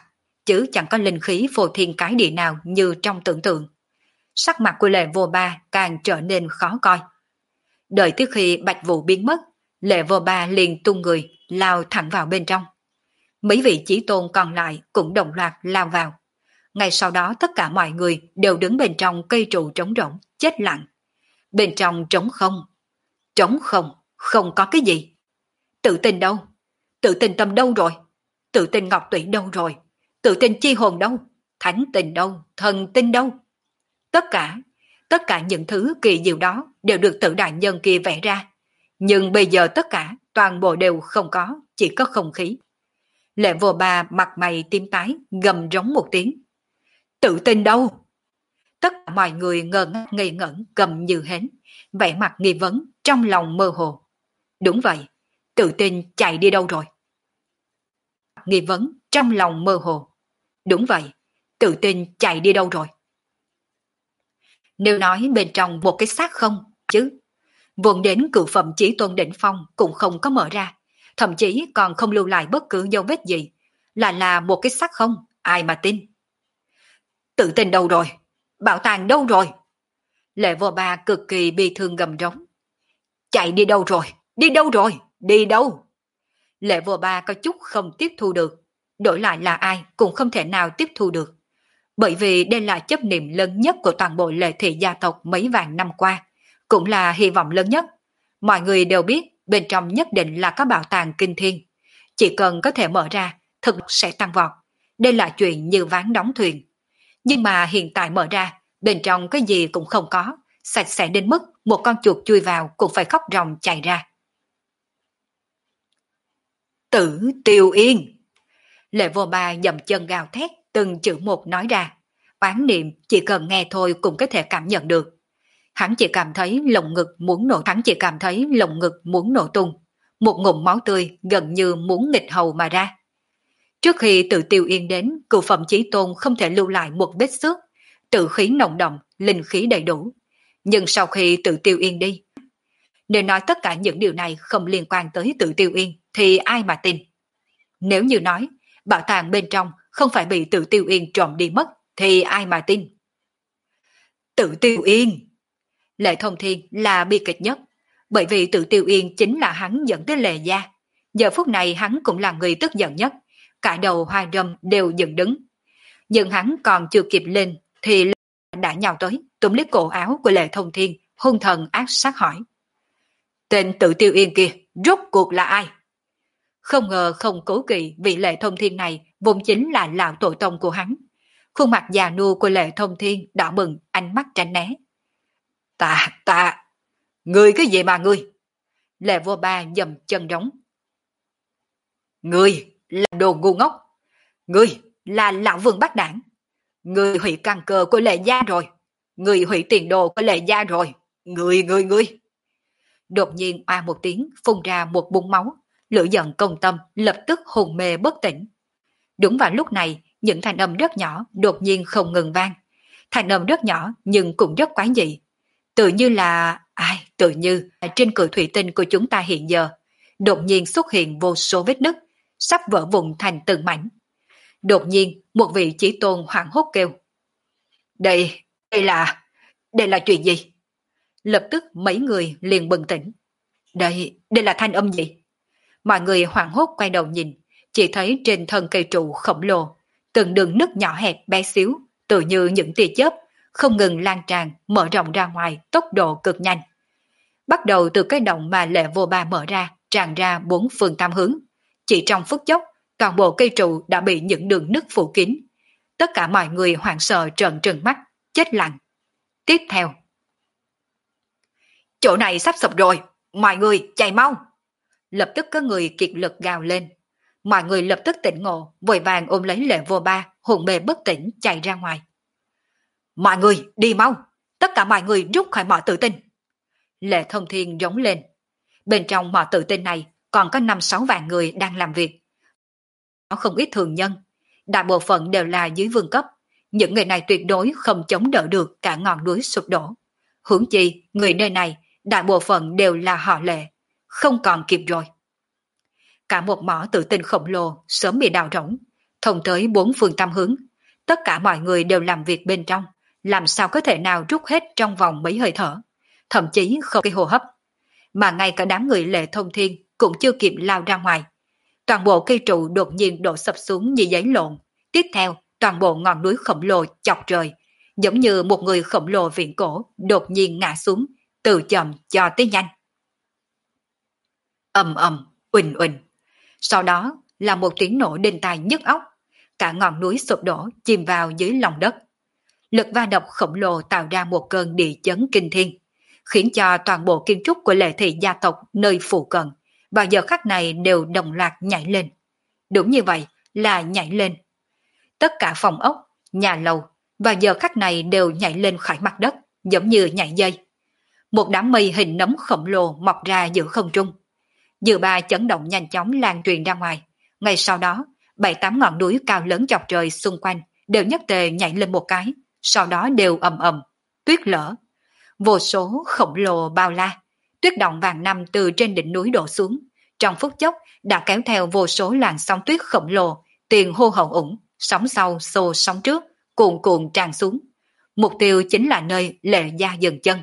chứ chẳng có linh khí phô thiên cái địa nào như trong tưởng tượng. Sắc mặt của Lệ Vô Ba càng trở nên khó coi. Đợi tới khi Bạch Vũ biến mất, Lệ Vô Ba liền tung người, lao thẳng vào bên trong. Mấy vị chí tôn còn lại cũng đồng loạt lao vào. Ngay sau đó tất cả mọi người đều đứng bên trong cây trụ trống rỗng, chết lặng. Bên trong trống không. Trống không, không có cái gì. Tự tin đâu? Tự tin tâm đâu rồi? Tự tin ngọc tụy đâu rồi? Tự tin chi hồn đâu? Thánh tình đâu? Thần tinh đâu? Tất cả, tất cả những thứ kỳ diệu đó đều được tự đại nhân kia vẽ ra. Nhưng bây giờ tất cả, toàn bộ đều không có, chỉ có không khí. Lệ Vô Ba mặt mày tím tái, gầm rống một tiếng. Tự tin đâu? Tất cả mọi người ngơ ngác ngây ngẩn cầm như hến, vẻ mặt nghi vấn, trong lòng mơ hồ. Đúng vậy, tự tin chạy đi đâu rồi? Nghi vấn, trong lòng mơ hồ. Đúng vậy, tự tin chạy đi đâu rồi? Nếu nói bên trong một cái xác không, chứ. Vốn đến cựu phẩm chí tôn đỉnh phong cũng không có mở ra, thậm chí còn không lưu lại bất cứ dấu vết gì. Là là một cái xác không, ai mà tin? Tự tin đâu rồi? Bảo tàng đâu rồi? Lệ Vô Ba cực kỳ bi thương gầm rống. Chạy đi đâu rồi? Đi đâu rồi? Đi đâu? Lệ Vô Ba có chút không tiếp thu được. Đổi lại là ai cũng không thể nào tiếp thu được. Bởi vì đây là chấp niệm lớn nhất của toàn bộ Lệ thị gia tộc mấy vạn năm qua. Cũng là hy vọng lớn nhất. Mọi người đều biết bên trong nhất định là có bảo tàng kinh thiên. Chỉ cần có thể mở ra, thực lực sẽ tăng vọt. Đây là chuyện như ván đóng thuyền. Nhưng mà hiện tại mở ra, bên trong cái gì cũng không có, sạch sẽ đến mức một con chuột chui vào cũng phải khóc ròng chạy ra. Tử Tiêu Yên! Lệ Vô Ba dậm chân gào thét, từng chữ một nói ra. Oán niệm chỉ cần nghe thôi cũng có thể cảm nhận được. Hắn chỉ cảm thấy lồng ngực muốn nổ, hắn chỉ cảm thấy lồng ngực muốn nổ tung. Một ngụm máu tươi gần như muốn nghịch hầu mà ra. Trước khi Tự Tiêu Yên đến, cựu phẩm chí tôn không thể lưu lại một vết xước, tự khí nồng đậm, linh khí đầy đủ. Nhưng sau khi Tự Tiêu Yên đi, nếu nói tất cả những điều này không liên quan tới Tự Tiêu Yên, thì ai mà tin? Nếu như nói, bảo tàng bên trong không phải bị Tự Tiêu Yên trộm đi mất, thì ai mà tin? Tự Tiêu Yên! Lệ Thông Thiên là bi kịch nhất, bởi vì Tự Tiêu Yên chính là hắn dẫn tới Lệ gia. Giờ phút này hắn cũng là người tức giận nhất, cả đầu hoa râm đều dựng đứng. Nhưng hắn còn chưa kịp lên, thì Lệ đã nhào tới, túm lấy cổ áo của Lệ Thông Thiên, hung thần ác sát hỏi. Tên Tự Tiêu Yên kia, rốt cuộc là ai? Không ngờ không cố kỵ vì Lệ Thông Thiên này vốn chính là lão tổ tông của hắn. Khuôn mặt già nua của Lệ Thông Thiên đỏ bừng, ánh mắt tránh né. Ta, ta, ngươi cái gì mà ngươi? Lệ Vô Ba dầm chân đóng. Ngươi là đồ ngu ngốc. Ngươi là lão vương bắt đảng. Ngươi hủy căn cơ của Lệ gia rồi. Ngươi hủy tiền đồ của Lệ gia rồi. Ngươi, ngươi, ngươi. Đột nhiên oa một tiếng phun ra một búng máu. Lửa giận công tâm lập tức hồn mê bất tỉnh. Đúng vào lúc này, những thanh âm rất nhỏ đột nhiên không ngừng vang. Thanh âm rất nhỏ nhưng cũng rất quái dị. Tự như là... ai? Tự như trên cửa thủy tinh của chúng ta hiện giờ, đột nhiên xuất hiện vô số vết nứt, sắp vỡ vụn thành từng mảnh. Đột nhiên, một vị chí tôn hoảng hốt kêu. Đây, đây là... đây là chuyện gì? Lập tức mấy người liền bừng tỉnh. Đây, đây là thanh âm gì? Mọi người hoảng hốt quay đầu nhìn, chỉ thấy trên thân cây trụ khổng lồ, từng đường nứt nhỏ hẹp bé xíu, tự như những tia chớp, không ngừng lan tràn, mở rộng ra ngoài tốc độ cực nhanh. Bắt đầu từ cái động mà Lệ Vô Ba mở ra, tràn ra bốn phương tám hướng. Chỉ trong phút chốc, toàn bộ cây trụ đã bị những đường nứt phủ kín. Tất cả mọi người hoảng sợ trợn trừng mắt, chết lặng. Tiếp theo, chỗ này sắp sụp rồi, mọi người chạy mau. Lập tức có người kiệt lực gào lên. Mọi người lập tức tỉnh ngộ, vội vàng ôm lấy Lệ Vô Ba, hồn mê bất tỉnh chạy ra ngoài. Mọi người đi mau, tất cả mọi người rút khỏi mỏ tự tinh. Lệ Thông Thiên rống lên. Bên trong mỏ tự tinh này còn có năm sáu vạn người đang làm việc. Có không ít thường nhân, đại bộ phận đều là dưới vương cấp. Những người này tuyệt đối không chống đỡ được cả ngọn núi sụp đổ. Huống chi, người nơi này, đại bộ phận đều là họ Lệ, không còn kịp rồi. Cả một mỏ tự tinh khổng lồ sớm bị đào rỗng, thông tới bốn phương tám hướng. Tất cả mọi người đều làm việc bên trong, làm sao có thể nào rút hết trong vòng mấy hơi thở, thậm chí không cái hô hấp. Mà ngay cả đám người Lệ Thông Thiên cũng chưa kịp lao ra ngoài. Toàn bộ cây trụ đột nhiên đổ sập xuống như giấy lộn. Tiếp theo, toàn bộ ngọn núi khổng lồ chọc trời, giống như một người khổng lồ viễn cổ đột nhiên ngã xuống, từ chậm cho tới nhanh. Ầm ầm, uỳnh uỳnh. Sau đó là một tiếng nổ đinh tai nhức óc, cả ngọn núi sụp đổ chìm vào dưới lòng đất. Lực va đập khổng lồ tạo ra một cơn địa chấn kinh thiên, khiến cho toàn bộ kiến trúc của Lệ thị gia tộc nơi phụ cận vào giờ khắc này đều đồng loạt nhảy lên. Đúng như vậy, là nhảy lên. Tất cả phòng ốc, nhà lầu vào giờ khắc này đều nhảy lên khỏi mặt đất, giống như nhảy dây. Một đám mây hình nấm khổng lồ mọc ra giữa không trung. Dư ba chấn động nhanh chóng lan truyền ra ngoài. Ngay sau đó, bảy tám ngọn núi cao lớn chọc trời xung quanh đều nhất tề nhảy lên một cái, sau đó đều ầm ầm, tuyết lở. Vô số khổng lồ bao la, tuyết động vàng năm từ trên đỉnh núi đổ xuống, trong phút chốc đã kéo theo vô số làn sóng tuyết khổng lồ, tiền hô hậu ủng, sóng sau xô sóng trước, cuồn cuộn tràn xuống. Mục tiêu chính là nơi Lệ gia dừng chân.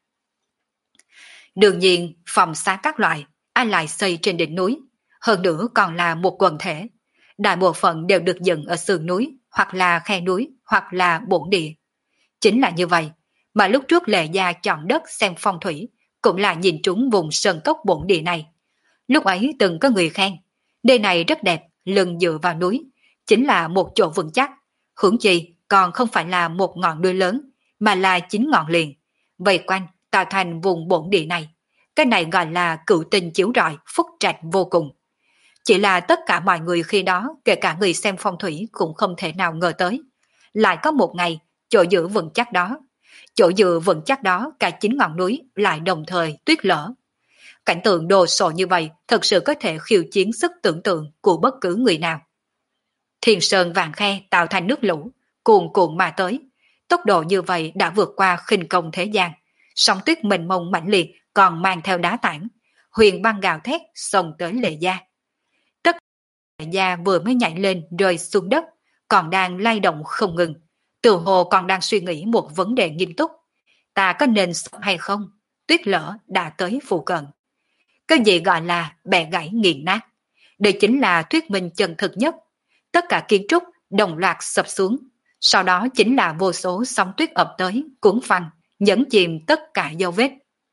Đương nhiên, phòng xá các loại, ai lại xây trên đỉnh núi, hơn nữa còn là một quần thể. Đại bộ phận đều được dựng ở sườn núi, hoặc là khe núi, hoặc là bổn địa. Chính là như vậy, mà lúc trước Lệ gia chọn đất xem phong thủy, cũng là nhìn trúng vùng sơn cốc bổn địa này. Lúc ấy từng có người khen, nơi này rất đẹp, lưng dựa vào núi, chính là một chỗ vững chắc, huống chi còn không phải là một ngọn núi lớn, mà là chín ngọn liền, vây quanh tạo thành vùng bổn địa này. Cái này gọi là cửu tinh chiếu rọi, phúc trạch vô cùng. Chỉ là tất cả mọi người khi đó, kể cả người xem phong thủy cũng không thể nào ngờ tới. Lại có một ngày, chỗ dựa vững chắc đó, chỗ dựa vững chắc đó cả chín ngọn núi lại đồng thời tuyết lở. Cảnh tượng đồ sộ như vậy thật sự có thể khiêu chiến sức tưởng tượng của bất cứ người nào. Thiên sơn vàng khe tạo thành nước lũ, cuồn cuộn mà tới. Tốc độ như vậy đã vượt qua khinh công thế gian. Sóng tuyết mênh mông mãnh liệt còn mang theo đá tảng. Huyền băng gào thét xông tới Lệ gia. Tất cả Lệ gia vừa mới nhảy lên rơi xuống đất, còn đang lay động không ngừng. Từ hồ còn đang suy nghĩ một vấn đề nghiêm túc. Ta có nên sống hay không? Tuyết lở đã tới phụ cận. Cái gì gọi là bẻ gãy nghiền nát? Đây chính là thuyết minh chân thực nhất. Tất cả kiến trúc đồng loạt sập xuống. Sau đó chính là vô số sóng tuyết ập tới, cuốn phăng, nhấn chìm tất cả dấu vết.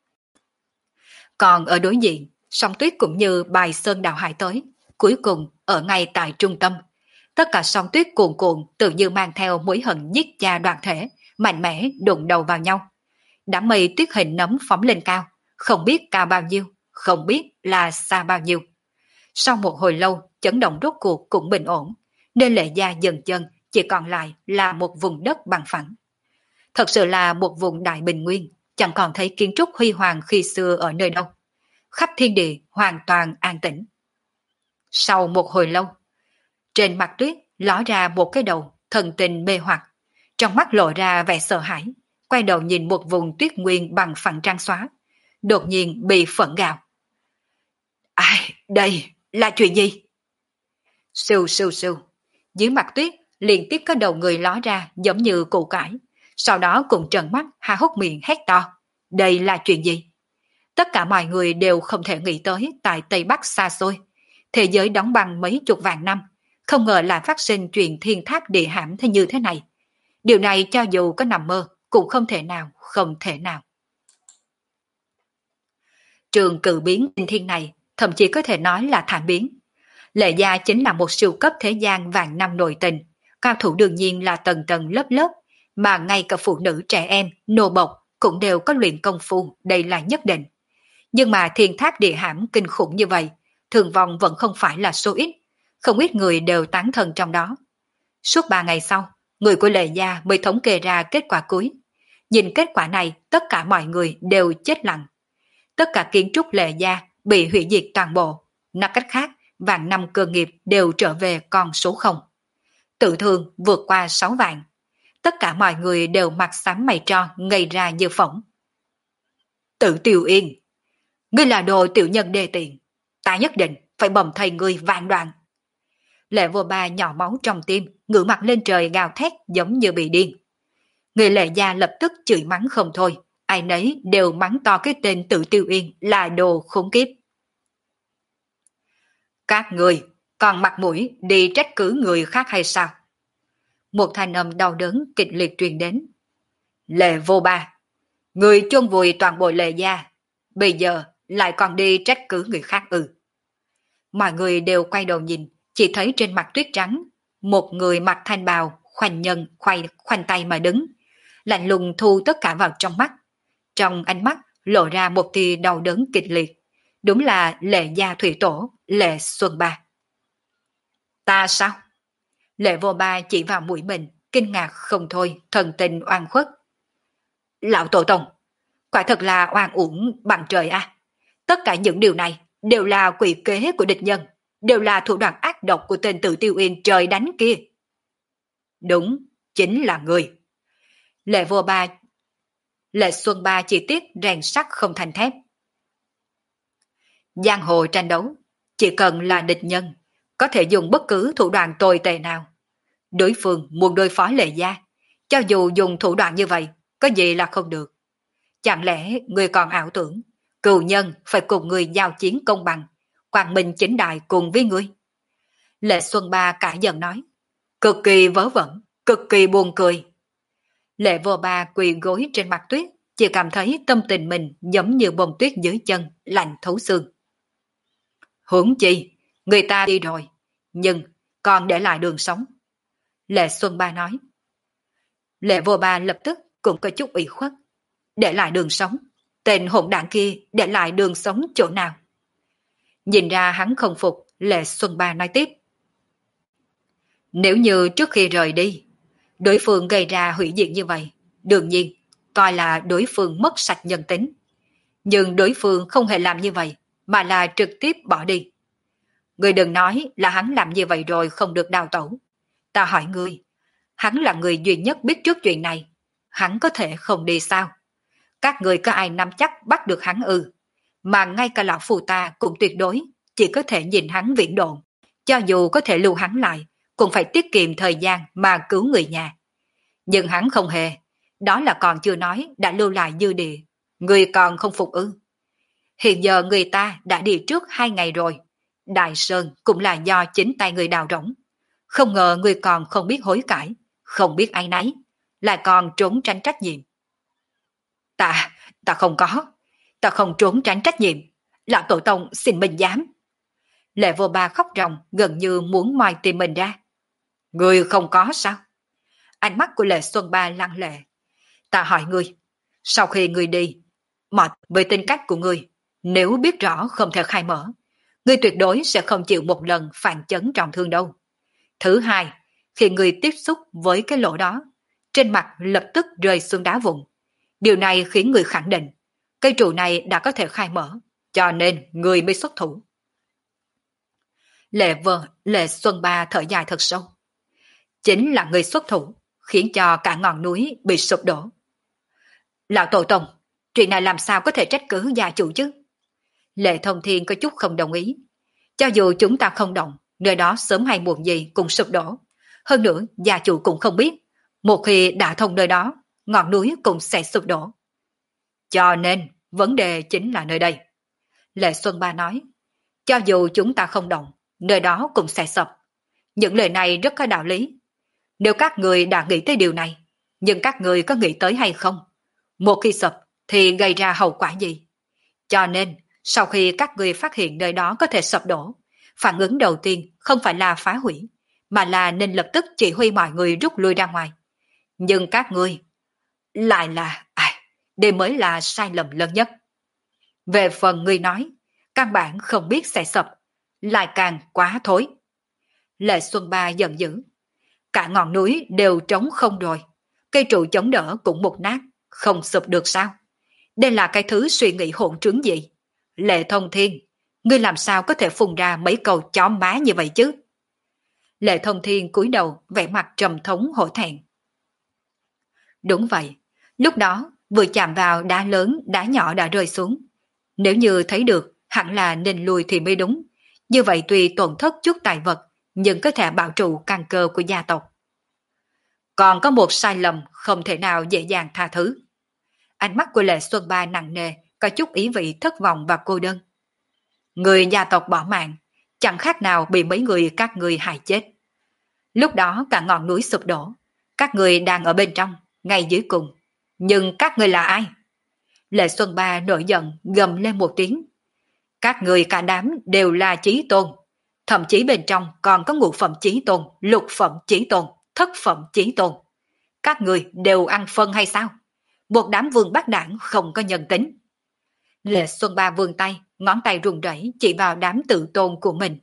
Còn ở đối diện, sóng tuyết cũng như bài sơn đào hải tới. Cuối cùng, ở ngay tại trung tâm, tất cả sóng tuyết cuồn cuộn tự như mang theo mối hận giết cha đoàn thể, mạnh mẽ đụng đầu vào nhau. Đám mây tuyết hình nấm phóng lên cao, không biết cao bao nhiêu, không biết là xa bao nhiêu. Sau một hồi lâu, chấn động rốt cuộc cũng bình ổn, nên Lệ gia dần chân chỉ còn lại là một vùng đất bằng phẳng. Thật sự là một vùng đại bình nguyên, chẳng còn thấy kiến trúc huy hoàng khi xưa ở nơi đâu. Khắp thiên địa hoàn toàn an tĩnh. Sau một hồi lâu, trên mặt tuyết ló ra một cái đầu thần tình mê hoặc, trong mắt lộ ra vẻ sợ hãi, quay đầu nhìn một vùng tuyết nguyên bằng phẳng trắng xóa, đột nhiên bị phẫn gào. Ai, đây là chuyện gì? Sưu sưu sưu, dưới mặt tuyết liên tiếp có đầu người ló ra giống như củ cải, sau đó cùng trợn mắt há hốc miệng hét to. Đây là chuyện gì? Tất cả mọi người đều không thể nghĩ tới tại Tây Bắc xa xôi, thế giới đóng băng mấy chục vạn năm, không ngờ là phát sinh chuyện thiên thác địa hãm thế như thế này. Điều này cho dù có nằm mơ cũng không thể nào, không thể nào. Trường cử biến kinh thiên này thậm chí có thể nói là thảm biến. Lệ gia chính là một siêu cấp thế gian vạn năm nội tình, cao thủ đương nhiên là tầng tầng lớp lớp, mà ngay cả phụ nữ trẻ em, nô bộc cũng đều có luyện công phu, đây là nhất định. Nhưng mà thiên thác địa hãm kinh khủng như vậy, thương vong vẫn không phải là số ít, không ít người đều tán thần trong đó. Suốt ba ngày sau, người của Lệ gia mới thống kê ra kết quả cuối. Nhìn kết quả này, tất cả mọi người đều chết lặng. Tất cả kiến trúc Lệ gia bị hủy diệt toàn bộ. Nói cách khác, vạn năm cơ nghiệp đều trở về con số không. Tự thương vượt qua sáu vạn. Tất cả mọi người đều mặt xám mày tro, ngây ra như phỏng. Tự Tiểu Yên, ngươi là đồ tiểu nhân đê tiện, ta nhất định phải bầm thây ngươi vạn đoạn. Lệ Vô Ba nhỏ máu trong tim, ngửa mặt lên trời gào thét giống như bị điên. Người Lệ gia lập tức chửi mắng không thôi, ai nấy đều mắng to cái tên Tự Tiêu Yên là đồ khốn kiếp. Các người còn mặt mũi đi trách cứ người khác hay sao? Một thanh âm đau đớn kịch liệt truyền đến. Lệ Vô Ba, người chôn vùi toàn bộ Lệ gia, bây giờ lại còn đi trách cứ người khác ư? Mọi người đều quay đầu nhìn, chỉ thấy trên mặt tuyết trắng, một người mặc thanh bào khoanh nhân khoanh, khoanh tay mà đứng, lạnh lùng thu tất cả vào trong mắt. Trong ánh mắt lộ ra một tia đau đớn kịch liệt. Đúng là Lệ gia thủy tổ, Lệ Xuân Ba. Ta sao? Lệ Vô Ba chỉ vào mũi mình, kinh ngạc không thôi, thần tình oan khuất. Lão tổ tông, quả thật là oan uổng bằng trời a. À. Tất cả những điều này đều là quỷ kế của địch nhân, đều là thủ đoạn ác độc của tên Tự Tiêu Yên trời đánh kia. Đúng, chính là người. Lệ Vô Ba, Lệ Xuân Ba chỉ tiếc rèn sắt không thành thép. Giang hồ tranh đấu, chỉ cần là địch nhân, có thể dùng bất cứ thủ đoạn tồi tệ nào. Đối phương muốn đối phó Lệ gia, cho dù dùng thủ đoạn như vậy, có gì là không được. Chẳng lẽ người còn ảo tưởng, cừu nhân phải cùng người giao chiến công bằng, quang minh chính đại cùng với người? Lệ Xuân Ba cả giận nói, cực kỳ vớ vẩn, cực kỳ buồn cười. Lệ Vô Ba quỳ gối trên mặt tuyết, chỉ cảm thấy tâm tình mình giống như bông tuyết dưới chân, lạnh thấu xương. Huống chi, người ta đi rồi, nhưng còn để lại đường sống. Lệ Xuân Ba nói. Lệ Vô Ba lập tức cũng có chút ủy khuất. Để lại đường sống, tên hỗn đảng kia để lại đường sống chỗ nào? Nhìn ra hắn không phục, Lệ Xuân Ba nói tiếp. Nếu như trước khi rời đi, đối phương gây ra hủy diệt như vậy, đương nhiên, coi là đối phương mất sạch nhân tính. Nhưng đối phương không hề làm như vậy, mà là trực tiếp bỏ đi. Ngươi đừng nói là hắn làm như vậy rồi không được đào tẩu. Ta hỏi ngươi, hắn là người duy nhất biết trước chuyện này, hắn có thể không đi sao? Các người có ai nắm chắc bắt được hắn ư? Mà ngay cả lão phù ta cũng tuyệt đối chỉ có thể nhìn hắn viễn độn. Cho dù có thể lưu hắn lại, cũng phải tiết kiệm thời gian mà cứu người nhà. Nhưng hắn không hề, đó là còn chưa nói đã lưu lại dư địa. Người còn không phục ư? Hiện giờ người ta đã đi trước hai ngày rồi. Đại Sơn cũng là do chính tay người đào rỗng. Không ngờ người còn không biết hối cải, không biết áy náy, lại còn trốn tránh trách nhiệm. Ta, ta không có, ta không trốn tránh trách nhiệm. Lão tổ tông xin mình dám. Lệ Vô Ba khóc ròng, gần như muốn moi tim mình ra. Người không có sao? Ánh mắt của Lệ Xuân Ba lăng lệ. Ta hỏi ngươi, sau khi ngươi đi, mệt với tính cách của ngươi, nếu biết rõ không thể khai mở, ngươi tuyệt đối sẽ không chịu một lần phản chấn trọng thương đâu. Thứ hai, khi ngươi tiếp xúc với cái lỗ đó, trên mặt lập tức rơi xuống đá vụn. Điều này khiến người khẳng định, cây trụ này đã có thể khai mở, cho nên người mới xuất thủ. Lệ vợ, Lệ Xuân Ba thở dài thật sâu. Chính là người xuất thủ, khiến cho cả ngọn núi bị sụp đổ. Lão tổ tông, chuyện này làm sao có thể trách cứ gia chủ chứ? Lệ Thông Thiên có chút không đồng ý. Cho dù chúng ta không động, nơi đó sớm hay muộn gì cũng sụp đổ. Hơn nữa, gia chủ cũng không biết, một khi đã thông nơi đó, ngọn núi cũng sẽ sụp đổ. Cho nên, vấn đề chính là nơi đây. Lệ Xuân Ba nói, cho dù chúng ta không động, nơi đó cũng sẽ sập. Những lời này rất có đạo lý. Nếu các người đã nghĩ tới điều này, nhưng các người có nghĩ tới hay không? Một khi sập thì gây ra hậu quả gì? Cho nên, sau khi các người phát hiện nơi đó có thể sập đổ, phản ứng đầu tiên không phải là phá hủy, mà là nên lập tức chỉ huy mọi người rút lui ra ngoài. Nhưng các ngươi lại là ai? Đây mới là sai lầm lớn nhất. Về phần ngươi nói, căn bản không biết sẽ sập, lại càng quá thối. Lệ Xuân Ba giận dữ. Cả ngọn núi đều trống không rồi. Cây trụ chống đỡ cũng một nát, không sụp được sao? Đây là cái thứ suy nghĩ hỗn trướng gì? Lệ Thông Thiên, ngươi làm sao có thể phun ra mấy câu chó má như vậy chứ? Lệ Thông Thiên cúi đầu, vẻ mặt trầm thống hổ thẹn. Đúng vậy, lúc đó vừa chạm vào đá lớn, đá nhỏ đã rơi xuống. Nếu như thấy được, hẳn là nên lùi thì mới đúng. Như vậy tuy tổn thất chút tài vật, nhưng có thể bảo trụ căn cơ của gia tộc. Còn có một sai lầm không thể nào dễ dàng tha thứ. Ánh mắt của Lệ Xuân Ba nặng nề, có chút ý vị thất vọng và cô đơn. Người gia tộc bỏ mạng, chẳng khác nào bị mấy người các người hại chết. Lúc đó cả ngọn núi sụp đổ, các người đang ở bên trong, ngay dưới cùng. Nhưng các người là ai? Lệ Xuân Ba nổi giận gầm lên một tiếng. Các người cả đám đều là chí tôn. Thậm chí bên trong còn có ngũ phẩm chí tôn, lục phẩm chí tôn, thất phẩm chí tôn. Các người đều ăn phân hay sao? Một đám vương bát đảng không có nhân tính. Lệ Xuân Ba vươn tay, ngón tay run rẩy chỉ vào đám tự tôn của mình.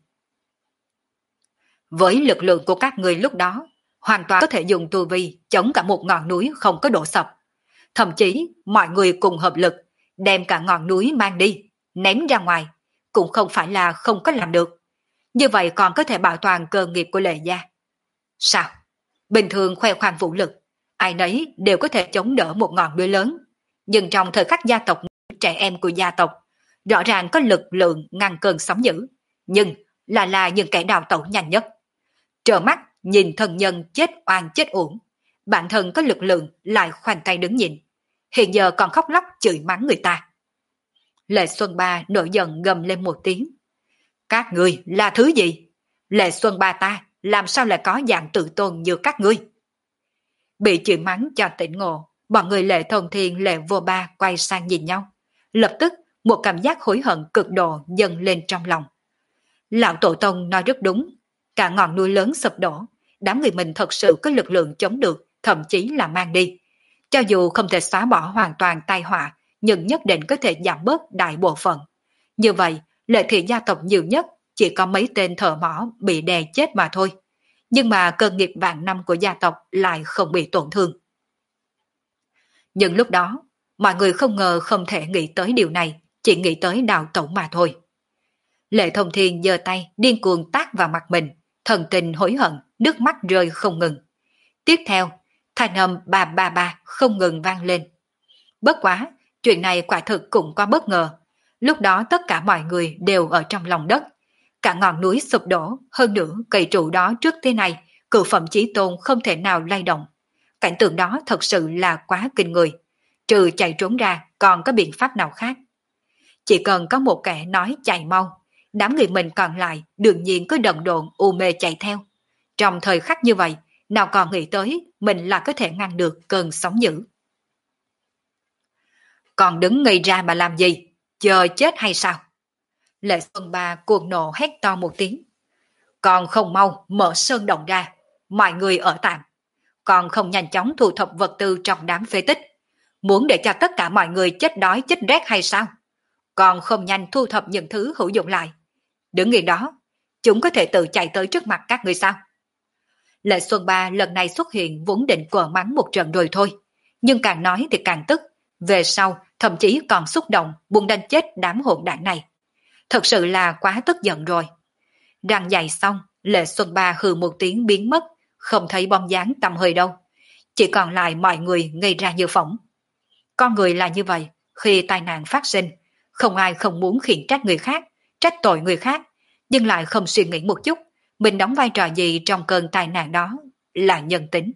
Với lực lượng của các người lúc đó, hoàn toàn có thể dùng tu vi chống cả một ngọn núi không có đổ sập. Thậm chí mọi người cùng hợp lực, đem cả ngọn núi mang đi, ném ra ngoài, cũng không phải là không có làm được. Như vậy còn có thể bảo toàn cơ nghiệp của Lệ gia. Sao? Bình thường khoe khoang vũ lực, ai nấy đều có thể chống đỡ một ngọn núi lớn. Nhưng trong thời khắc gia tộc trẻ em của gia tộc, rõ ràng có lực lượng ngăn cơn sóng dữ, nhưng là là những kẻ đào tẩu nhanh nhất. Trợn mắt nhìn thân nhân chết oan chết uổng, bản thân có lực lượng lại khoanh tay đứng nhìn, hiện giờ còn khóc lóc chửi mắng người ta. Lệ Xuân Ba nổi giận gầm lên một tiếng. Các ngươi là thứ gì? Lệ Xuân Ba ta làm sao lại có dạng tự tôn như các ngươi? Bị chửi mắng cho tỉnh ngộ, bọn người Lệ Thông Thiên, Lệ Vô Ba quay sang nhìn nhau. Lập tức một cảm giác hối hận cực độ dâng lên trong lòng. Lão Tổ Tông nói rất đúng, cả ngọn núi lớn sụp đổ, đám người mình thật sự có lực lượng chống được, thậm chí là mang đi. Cho dù không thể xóa bỏ hoàn toàn tai họa, nhưng nhất định có thể giảm bớt đại bộ phận. Như vậy, Lệ thị gia tộc nhiều nhất chỉ có mấy tên thợ mỏ bị đè chết mà thôi. Nhưng mà cơ nghiệp vạn năm của gia tộc lại không bị tổn thương. Nhưng lúc đó, mọi người không ngờ không thể nghĩ tới điều này, chỉ nghĩ tới đào tẩu mà thôi. Lệ Thông Thiên giơ tay điên cuồng tát vào mặt mình, thần tình hối hận, nước mắt rơi không ngừng. Tiếp theo, thanh âm ba ba ba không ngừng vang lên. Bất quá, chuyện này quả thực cũng có bất ngờ. Lúc đó tất cả mọi người đều ở trong lòng đất. Cả ngọn núi sụp đổ, hơn nữa cây trụ đó trước thế này, cửu phẩm chí tôn không thể nào lay động. Cảnh tượng đó thật sự là quá kinh người. Trừ chạy trốn ra, còn có biện pháp nào khác? Chỉ cần có một kẻ nói chạy mau, đám người mình còn lại đương nhiên có đần độn u mê chạy theo. Trong thời khắc như vậy, nào còn nghĩ tới mình là có thể ngăn được cơn sóng dữ. Còn đứng ngây ra mà làm gì? Chờ chết hay sao? Lệ Xuân Ba cuồng nộ hét to một tiếng. Còn không mau mở sơn động ra, mọi người ở tạm. Còn không nhanh chóng thu thập vật tư trong đám phế tích. Muốn để cho tất cả mọi người chết đói chết rét hay sao? Còn không nhanh thu thập những thứ hữu dụng lại. Đứng yên đó, chúng có thể tự chạy tới trước mặt các người sao? Lệ Xuân Ba lần này xuất hiện vốn định quở mắng một trận rồi thôi. Nhưng càng nói thì càng tức. Về sau thậm chí còn xúc động buông đánh chết đám hỗn đảng này. Thật sự là quá tức giận rồi. Răng dày xong, Lệ Xuân Ba hừ một tiếng biến mất, không thấy bóng dáng tăm hơi đâu. Chỉ còn lại mọi người ngây ra như phỏng. Con người là như vậy, khi tai nạn phát sinh, không ai không muốn khiển trách người khác, trách tội người khác, nhưng lại không suy nghĩ một chút, mình đóng vai trò gì trong cơn tai nạn đó là nhân tính.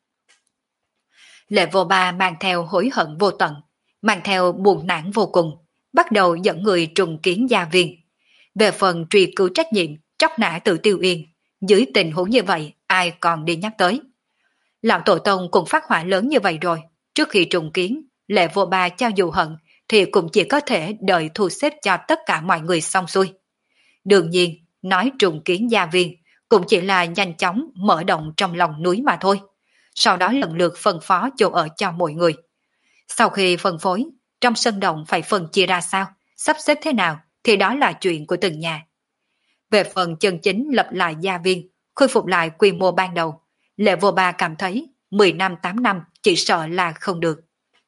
Lệ Vô Ba mang theo hối hận vô tận, mang theo buồn nản vô cùng, bắt đầu dẫn người trùng kiến gia viên. Về phần truy cứu trách nhiệm, tróc nã tự Tiêu Yên, dưới tình huống như vậy, ai còn đi nhắc tới. Lão Tổ Tông cũng phát hỏa lớn như vậy rồi, trước khi trùng kiến, Lệ Vô Ba cho dù hận, thì cũng chỉ có thể đợi thu xếp cho tất cả mọi người xong xuôi. Đương nhiên, nói trùng kiến gia viên, cũng chỉ là nhanh chóng mở động trong lòng núi mà thôi. Sau đó lần lượt phân phó chỗ ở cho mọi người. Sau khi phân phối, trong sân động phải phân chia ra sao, sắp xếp thế nào, thì đó là chuyện của từng nhà. Về phần chân chính lập lại gia viên, khôi phục lại quy mô ban đầu, Lệ Vô Ba cảm thấy mười năm tám năm chỉ sợ là không được.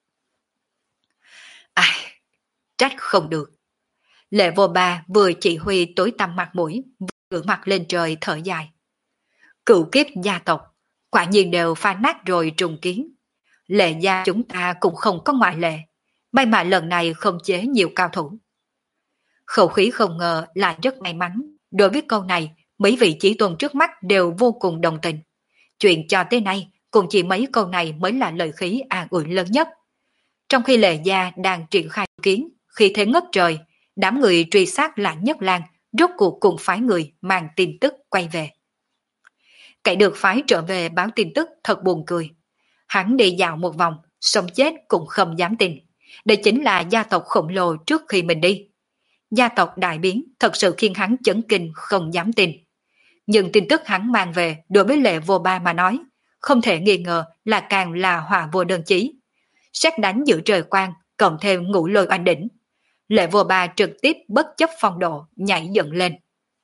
Ai, trách không được. Lệ Vô Ba vừa chỉ huy tối tăm mặt mũi, vừa ngửa mặt lên trời thở dài. Cựu kiếp gia tộc, quả nhiên đều phá nát rồi trùng kiến. Lệ gia chúng ta cũng không có ngoại lệ, may mà lần này không chế nhiều cao thủ. Khẩu khí không ngờ lại rất may mắn, đối với câu này, mấy vị chí tôn trước mắt đều vô cùng đồng tình. Chuyện cho tới nay, cũng chỉ mấy câu này mới là lời khí an ủi lớn nhất. Trong khi Lệ Gia đang triển khai kiến, khi thế ngất trời, đám người truy sát Lãng Nhất Lang rốt cuộc cùng phái người mang tin tức quay về. Kẻ được phái trở về báo tin tức thật buồn cười. Hắn đi dạo một vòng, sống chết cũng không dám tin. Đây chính là gia tộc khổng lồ trước khi mình đi. Gia tộc đại biến thật sự khiến hắn chấn kinh không dám tin. Nhưng tin tức hắn mang về đối với Lệ Vô Ba mà nói, không thể nghi ngờ là càng là họa vô đơn chí. Sét đánh giữa trời quang, cộng thêm ngũ lôi oanh đỉnh. Lệ Vô Ba trực tiếp bất chấp phong độ, nhảy dựng lên.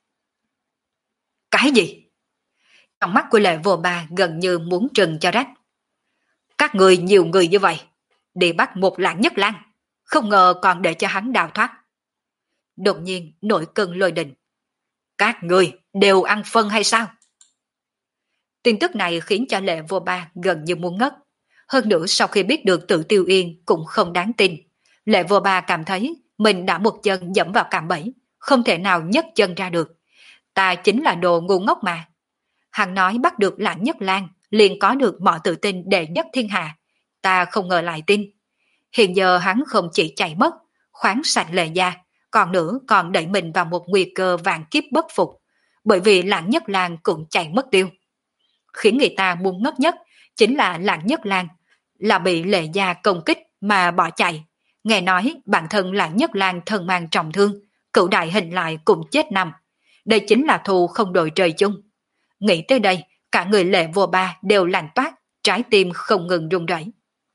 Cái gì? Trong mắt của Lệ Vô Ba gần như muốn trừng cho rách. Các người nhiều người như vậy, đi bắt một Lãng Nhất Lang, không ngờ còn để cho hắn đào thoát. Đột nhiên nổi cơn lôi đình. Các người đều ăn phân hay sao? Tin tức này khiến cho Lệ Vô Ba gần như muốn ngất. Hơn nữa sau khi biết được Tự Tiêu Yên cũng không đáng tin. Lệ Vô Ba cảm thấy mình đã một chân dẫm vào cạm bẫy, không thể nào nhấc chân ra được. Ta chính là đồ ngu ngốc mà. Hắn nói bắt được Lãng Nhất Lang, liền có được mọi tự tin đệ nhất thiên hạ. Ta không ngờ lại tin. Hiện giờ hắn không chỉ chạy mất, khoáng sạch Lệ Gia, còn nữa còn đẩy mình vào một nguy cơ vạn kiếp bất phục, bởi vì Lãng Nhất Lang cũng chạy mất tiêu. Khiến người ta muốn ngất nhất chính là Lãng Nhất Lang là bị Lệ Gia công kích mà bỏ chạy. Nghe nói bản thân Lãng Nhất Lang thân mang trọng thương, cửu đại hình lại cũng chết nằm. Đây chính là thù không đội trời chung. Nghĩ tới đây, cả người Lệ Vô Ba đều lạnh toát, trái tim không ngừng run rẩy.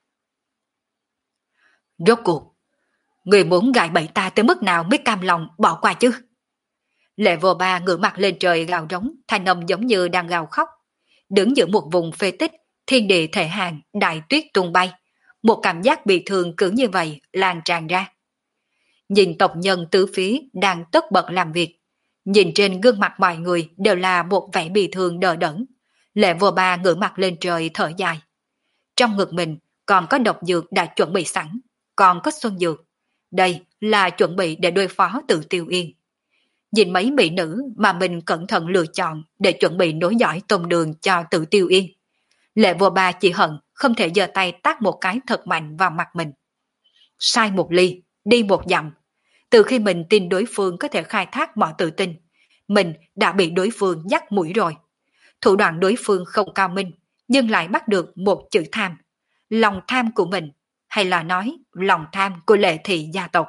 Rốt cuộc, người muốn gài bẫy ta tới mức nào mới cam lòng bỏ qua chứ? Lệ Vô Ba ngửa mặt lên trời gào rống, thanh âm giống như đang gào khóc. Đứng giữa một vùng phế tích, thiên địa thể hàng, đại tuyết tung bay. Một cảm giác bị thương cứ như vậy lan tràn ra. Nhìn tộc nhân tứ phía đang tất bật làm việc. Nhìn trên gương mặt mọi người đều là một vẻ bị thương đờ đẫn. Lệ Vô Ba ngửa mặt lên trời thở dài. Trong ngực mình còn có độc dược đã chuẩn bị sẵn, còn có xuân dược. Đây là chuẩn bị để đối phó Tự Tiêu Yên. Nhìn mấy mỹ nữ mà mình cẩn thận lựa chọn để chuẩn bị nối dõi tôn đường cho Tự Tiêu Yên. Lệ Vô Ba chỉ hận không thể giơ tay tát một cái thật mạnh vào mặt mình. Sai một ly, đi một dặm. Từ khi mình tin đối phương có thể khai thác mọi tự tin, mình đã bị đối phương dắt mũi rồi. Thủ đoạn đối phương không cao minh, nhưng lại bắt được một chữ tham. Lòng tham của mình, hay là nói lòng tham của Lệ thị gia tộc.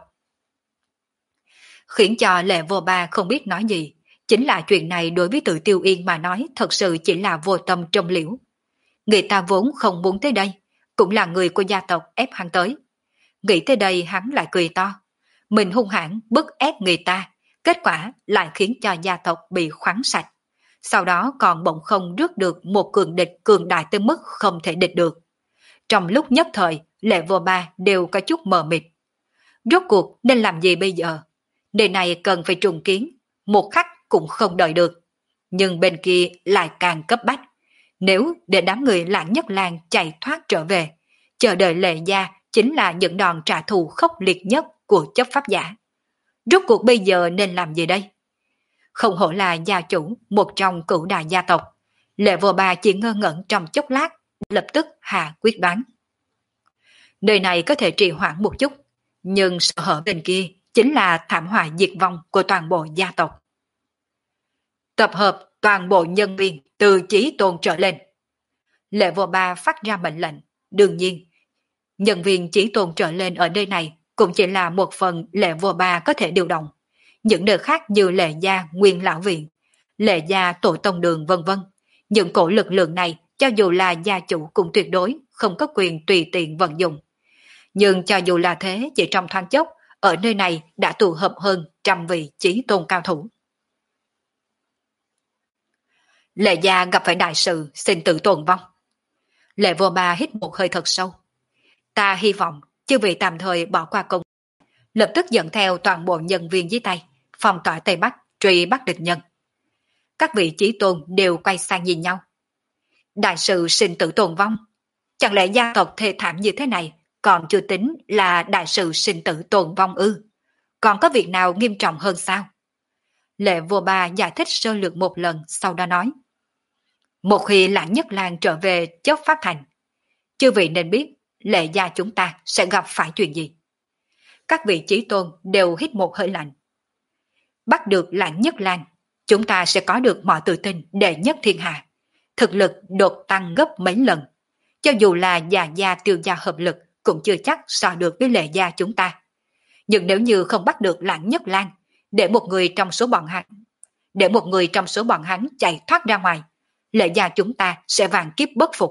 Khiến cho Lệ Vô Ba không biết nói gì, chính là chuyện này đối với Tự Tiêu Yên mà nói thật sự chỉ là vô tâm trong liễu. Người ta vốn không muốn tới đây, cũng là người của gia tộc ép hắn tới. Nghĩ tới đây hắn lại cười to. Mình hung hãn bức ép người ta, kết quả lại khiến cho gia tộc bị khoáng sạch. Sau đó còn bỗng không rước được một cường địch cường đại tới mức không thể địch được. Trong lúc nhất thời, Lệ Vô Ba đều có chút mờ mịt. Rốt cuộc nên làm gì bây giờ? Nơi này cần phải trùng kiến, một khắc cũng không đợi được. Nhưng bên kia lại càng cấp bách. Nếu để đám người Lãng Nhất Lang chạy thoát trở về, chờ đợi Lệ Gia chính là những đòn trả thù khốc liệt nhất của chấp pháp giả. Rốt cuộc bây giờ nên làm gì đây? Không hổ là gia chủ một trong cửu đại gia tộc. Lệ Vô Ba chỉ ngơ ngẩn trong chốc lát, lập tức hạ quyết đoán. Nơi này có thể trì hoãn một chút, nhưng sợ hở bên kia chính là thảm họa diệt vong của toàn bộ gia tộc. Tập hợp toàn bộ nhân viên từ Chí Tôn trở lên. Lệ Vô Ba phát ra mệnh lệnh. Đương nhiên, nhân viên Chí Tôn trở lên ở nơi này cũng chỉ là một phần Lệ Vô Ba có thể điều động. Những nơi khác như Lệ Gia Nguyên Lão Viện, Lệ Gia Tổ Tông Đường vân vân, những cổ lực lượng này cho dù là gia chủ cũng tuyệt đối không có quyền tùy tiện vận dụng. Nhưng cho dù là thế, chỉ trong thoáng chốc, ở nơi này đã tụ hợp hơn trăm vị Chí Tôn cao thủ. Lệ Gia gặp phải đại sự sinh tử tồn vong. Lệ Vô Ba hít một hơi thật sâu. Ta hy vọng chư vị tạm thời bỏ qua công, lập tức dẫn theo toàn bộ nhân viên dưới tay, phong tỏa Tây Bắc, truy bắt địch nhân. Các vị Chí Tôn đều quay sang nhìn nhau. Đại sự sinh tử tồn vong, chẳng lẽ gia tộc thê thảm như thế này còn chưa tính là đại sự sinh tử tồn vong ư? Còn có việc nào nghiêm trọng hơn sao? Lệ Vô Ba giải thích sơ lược một lần, sau đó nói. Một khi Lãng Nhất Lang trở về chấp pháp thành, chư vị nên biết Lệ gia chúng ta sẽ gặp phải chuyện gì. Các vị chí tôn đều hít một hơi lạnh. Bắt được Lãng Nhất Lang, chúng ta sẽ có được mọi tự tin đệ nhất thiên hạ, thực lực đột tăng gấp mấy lần. Cho dù là già gia Tiêu gia hợp lực cũng chưa chắc so được với Lệ gia chúng ta. Nhưng nếu như không bắt được Lãng Nhất Lang, để một người trong số bọn hắn, để một người trong số bọn hắn chạy thoát ra ngoài, Lệ gia chúng ta sẽ vạn kiếp bất phục.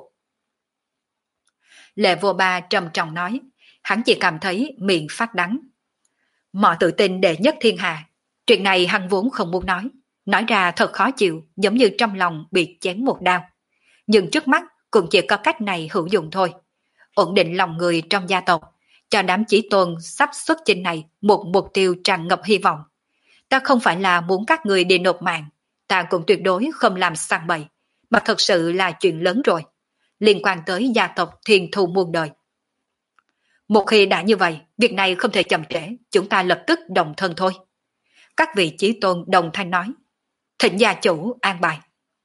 Lệ Vô Ba trầm trọng nói, hắn chỉ cảm thấy miệng phát đắng. Mọi tự tin đệ nhất thiên hạ, chuyện này hắn vốn không muốn nói, nói ra thật khó chịu, giống như trong lòng bị chém một đao. Nhưng trước mắt cũng chỉ có cách này hữu dụng thôi, ổn định lòng người trong gia tộc, cho đám chí tôn sắp xuất chinh này một mục tiêu tràn ngập hy vọng. Ta không phải là muốn các người đi nộp mạng, ta cũng tuyệt đối không làm sang bậy, mà thật sự là chuyện lớn rồi, liên quan tới gia tộc thiên thu muôn đời. Một khi đã như vậy, việc này không thể chậm trễ, chúng ta lập tức đồng thân thôi. Các vị chí tôn đồng thanh nói, thỉnh gia chủ an bài.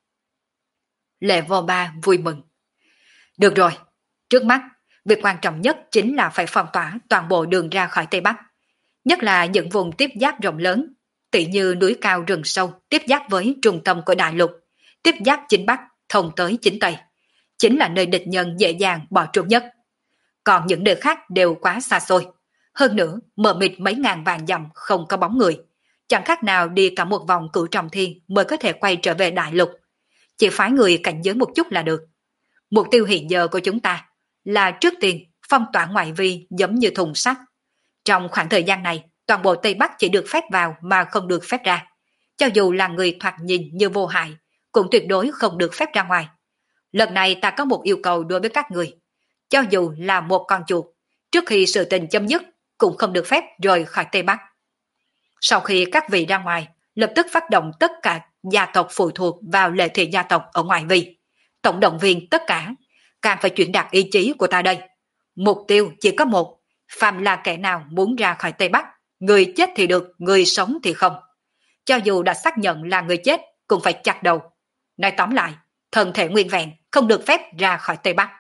Lệ Vô Ba vui mừng. Được rồi, trước mắt, việc quan trọng nhất chính là phải phong tỏa toàn bộ đường ra khỏi Tây Bắc, nhất là những vùng tiếp giáp rộng lớn, tỉ như núi cao rừng sâu tiếp giáp với trung tâm của đại lục, tiếp giáp chính Bắc thông tới chính Tây, chính là nơi địch nhân dễ dàng bỏ trốn nhất. Còn những nơi khác đều quá xa xôi, hơn nữa mờ mịt mấy ngàn vạn dặm không có bóng người, chẳng khác nào đi cả một vòng cửu trọng thiên mới có thể quay trở về đại lục. Chỉ phái người cảnh giới một chút là được. Mục tiêu hiện giờ của chúng ta là trước tiên phong tỏa ngoại vi giống như thùng sắt. Trong khoảng thời gian này, toàn bộ Tây Bắc chỉ được phép vào mà không được phép ra. Cho dù là người thoạt nhìn như vô hại, cũng tuyệt đối không được phép ra ngoài. Lần này ta có một yêu cầu đối với các người. Cho dù là một con chuột, trước khi sự tình chấm dứt, cũng không được phép rời khỏi Tây Bắc. Sau khi các vị ra ngoài, lập tức phát động tất cả gia tộc phụ thuộc vào lệ thị gia tộc ở ngoại vi. Tổng động viên tất cả, càng phải chuyển đạt ý chí của ta đây. Mục tiêu chỉ có một, phàm là kẻ nào muốn ra khỏi Tây Bắc, người chết thì được, người sống thì không. Cho dù đã xác nhận là người chết, cũng phải chặt đầu. Nói tóm lại, thân thể nguyên vẹn, không được phép ra khỏi Tây Bắc.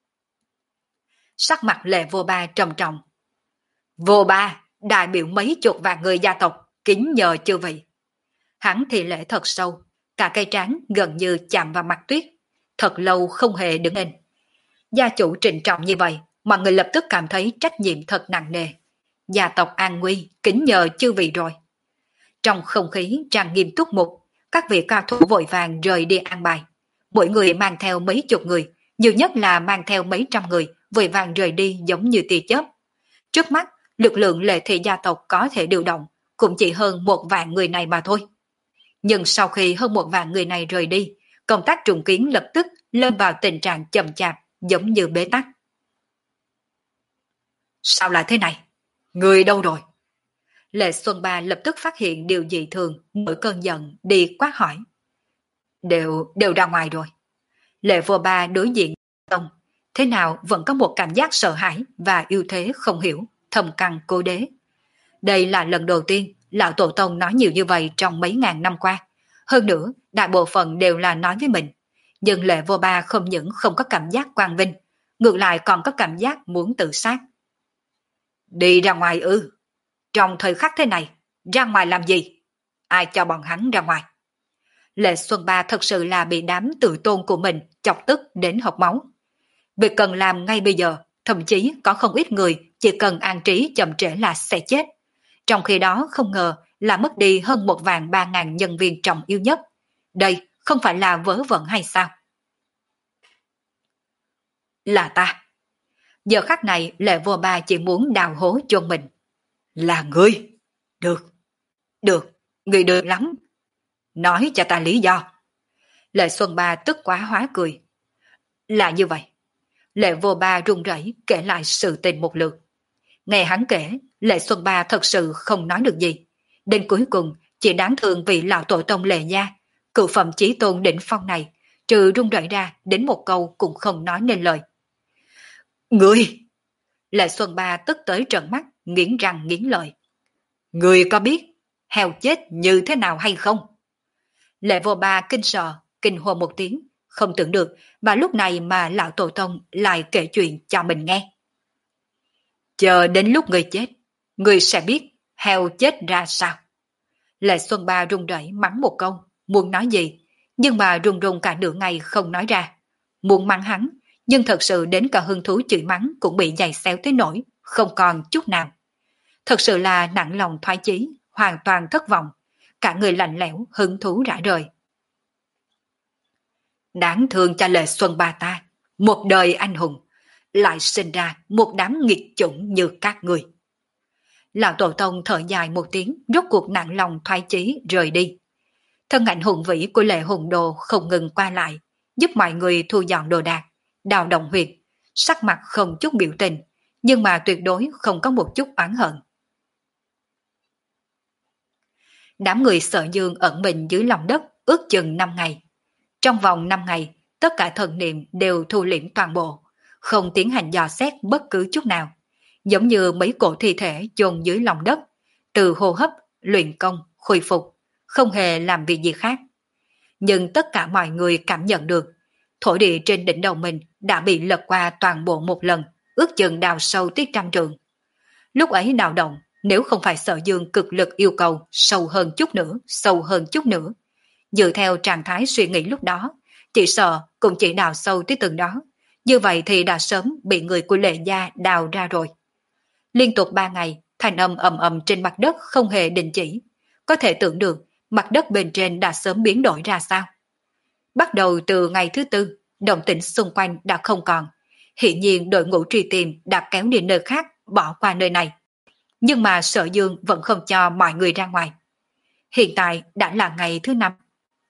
Sắc mặt Lệ Vô Ba trầm trọng. Vô Ba, đại biểu mấy chục vạn người gia tộc, kính nhờ chư vị. Hắn thì lễ thật sâu, cả cây trán gần như chạm vào mặt Tuyết, thật lâu không hề đứng lên. Gia chủ trịnh trọng như vậy, mọi người lập tức cảm thấy trách nhiệm thật nặng nề. Gia tộc an nguy, kính nhờ chư vị rồi. Trong không khí tràn nghiêm túc mục, các vị cao thủ vội vàng rời đi an bài. Mỗi người mang theo mấy chục người, nhiều nhất là mang theo mấy trăm người, vội vàng rời đi giống như tia chớp. Trước mắt, lực lượng lệ thị gia tộc có thể điều động, cũng chỉ hơn một vạn người này mà thôi. Nhưng sau khi hơn một vạn người này rời đi, công tác trùng kiến lập tức lâm vào tình trạng chậm chạp, giống như bế tắc. Sao lại thế này? Người đâu rồi? Lệ Xuân Ba lập tức phát hiện điều dị thường, nổi cơn giận đi quát hỏi. Đều, đều ra ngoài rồi. Lệ Vô Ba đối diện Tông, thế nào vẫn có một cảm giác sợ hãi và yêu thế không hiểu, thầm căng cố đế. Đây là lần đầu tiên Lão Tổ Tông nói nhiều như vậy trong mấy ngàn năm qua. Hơn nữa, đại bộ phận đều là nói với mình. Nhưng Lệ Vô Ba không những không có cảm giác quang vinh, ngược lại còn có cảm giác muốn tự sát. Đi ra ngoài ư? Trong thời khắc thế này, ra ngoài làm gì? Ai cho bọn hắn ra ngoài? Lệ Xuân Ba thật sự là bị đám tự tôn của mình chọc tức đến học máu. Việc cần làm ngay bây giờ, thậm chí có không ít người chỉ cần an trí chậm trễ là sẽ chết. Trong khi đó không ngờ là mất đi hơn một vạn ba ngàn nhân viên trọng yếu nhất. Đây không phải là vớ vẩn hay sao? Là ta. Giờ khắc này Lệ Vô Ba chỉ muốn đào hố chôn mình. Là ngươi. Được. Được. Ngươi được lắm. Nói cho ta lý do. Lệ Xuân Ba tức quá hóa cười. Là như vậy. Lệ Vô Ba run rẩy kể lại sự tình một lượt. Nghe hắn kể, Lệ Xuân Ba thật sự không nói được gì. Đến cuối cùng, chỉ đáng thương vì lão tổ tông Lệ gia, cựu phẩm chí tôn đỉnh phong này, trừ run rẩy ra đến một câu cũng không nói nên lời. Ngươi! Lệ Xuân Ba tức tới trợn mắt, nghiến răng nghiến lợi. Ngươi có biết, heo chết như thế nào hay không? Lệ Vô Ba kinh sợ, kinh hô một tiếng, không tưởng được mà lúc này mà lão tổ tông lại kể chuyện cho mình nghe. Chờ đến lúc người chết, người sẽ biết heo chết ra sao. Lệ Xuân Ba run rẩy mắng một câu, muốn nói gì, nhưng mà run run cả nửa ngày không nói ra. Muốn mắng hắn, nhưng thật sự đến cả hứng thú chửi mắng cũng bị giày xéo tới nỗi, không còn chút nào. Thật sự là nặng lòng thoái chí, hoàn toàn thất vọng, cả người lạnh lẽo, hứng thú rã rời. Đáng thương cho Lệ Xuân Ba ta, một đời anh hùng, lại sinh ra một đám nghịch chủng như các người. Lão tổ tông thở dài một tiếng, rốt cuộc nặng lòng thoái chí rời đi. Thân ảnh hùng vĩ của Lệ Hùng Đồ không ngừng qua lại, giúp mọi người thu dọn đồ đạc, đào động huyệt, sắc mặt không chút biểu tình, nhưng mà tuyệt đối không có một chút oán hận. Đám người Sở Dương ẩn mình dưới lòng đất ước chừng năm ngày. Trong vòng năm ngày, tất cả thần niệm đều thu liễm toàn bộ, không tiến hành dò xét bất cứ chút nào, giống như mấy cổ thi thể chôn dưới lòng đất, từ hô hấp, luyện công, khôi phục, không hề làm việc gì khác. Nhưng tất cả mọi người cảm nhận được, thổ địa trên đỉnh đầu mình đã bị lật qua toàn bộ một lần, ước chừng đào sâu tới trăm trường. Lúc ấy đào động, nếu không phải Sở Dương cực lực yêu cầu sâu hơn chút nữa, sâu hơn chút nữa, dựa theo trạng thái suy nghĩ lúc đó, chỉ sợ cũng chỉ đào sâu tới từng đó, như vậy thì đã sớm bị người của Lệ gia đào ra rồi. Liên tục ba ngày, thanh âm ầm ầm trên mặt đất không hề đình chỉ, có thể tưởng được mặt đất bên trên đã sớm biến đổi ra sao. Bắt đầu từ ngày thứ tư, động tĩnh xung quanh đã không còn, hiển nhiên đội ngũ truy tìm đã kéo đi nơi khác, bỏ qua nơi này. Nhưng mà Sở Dương vẫn không cho mọi người ra ngoài. Hiện tại đã là ngày thứ năm.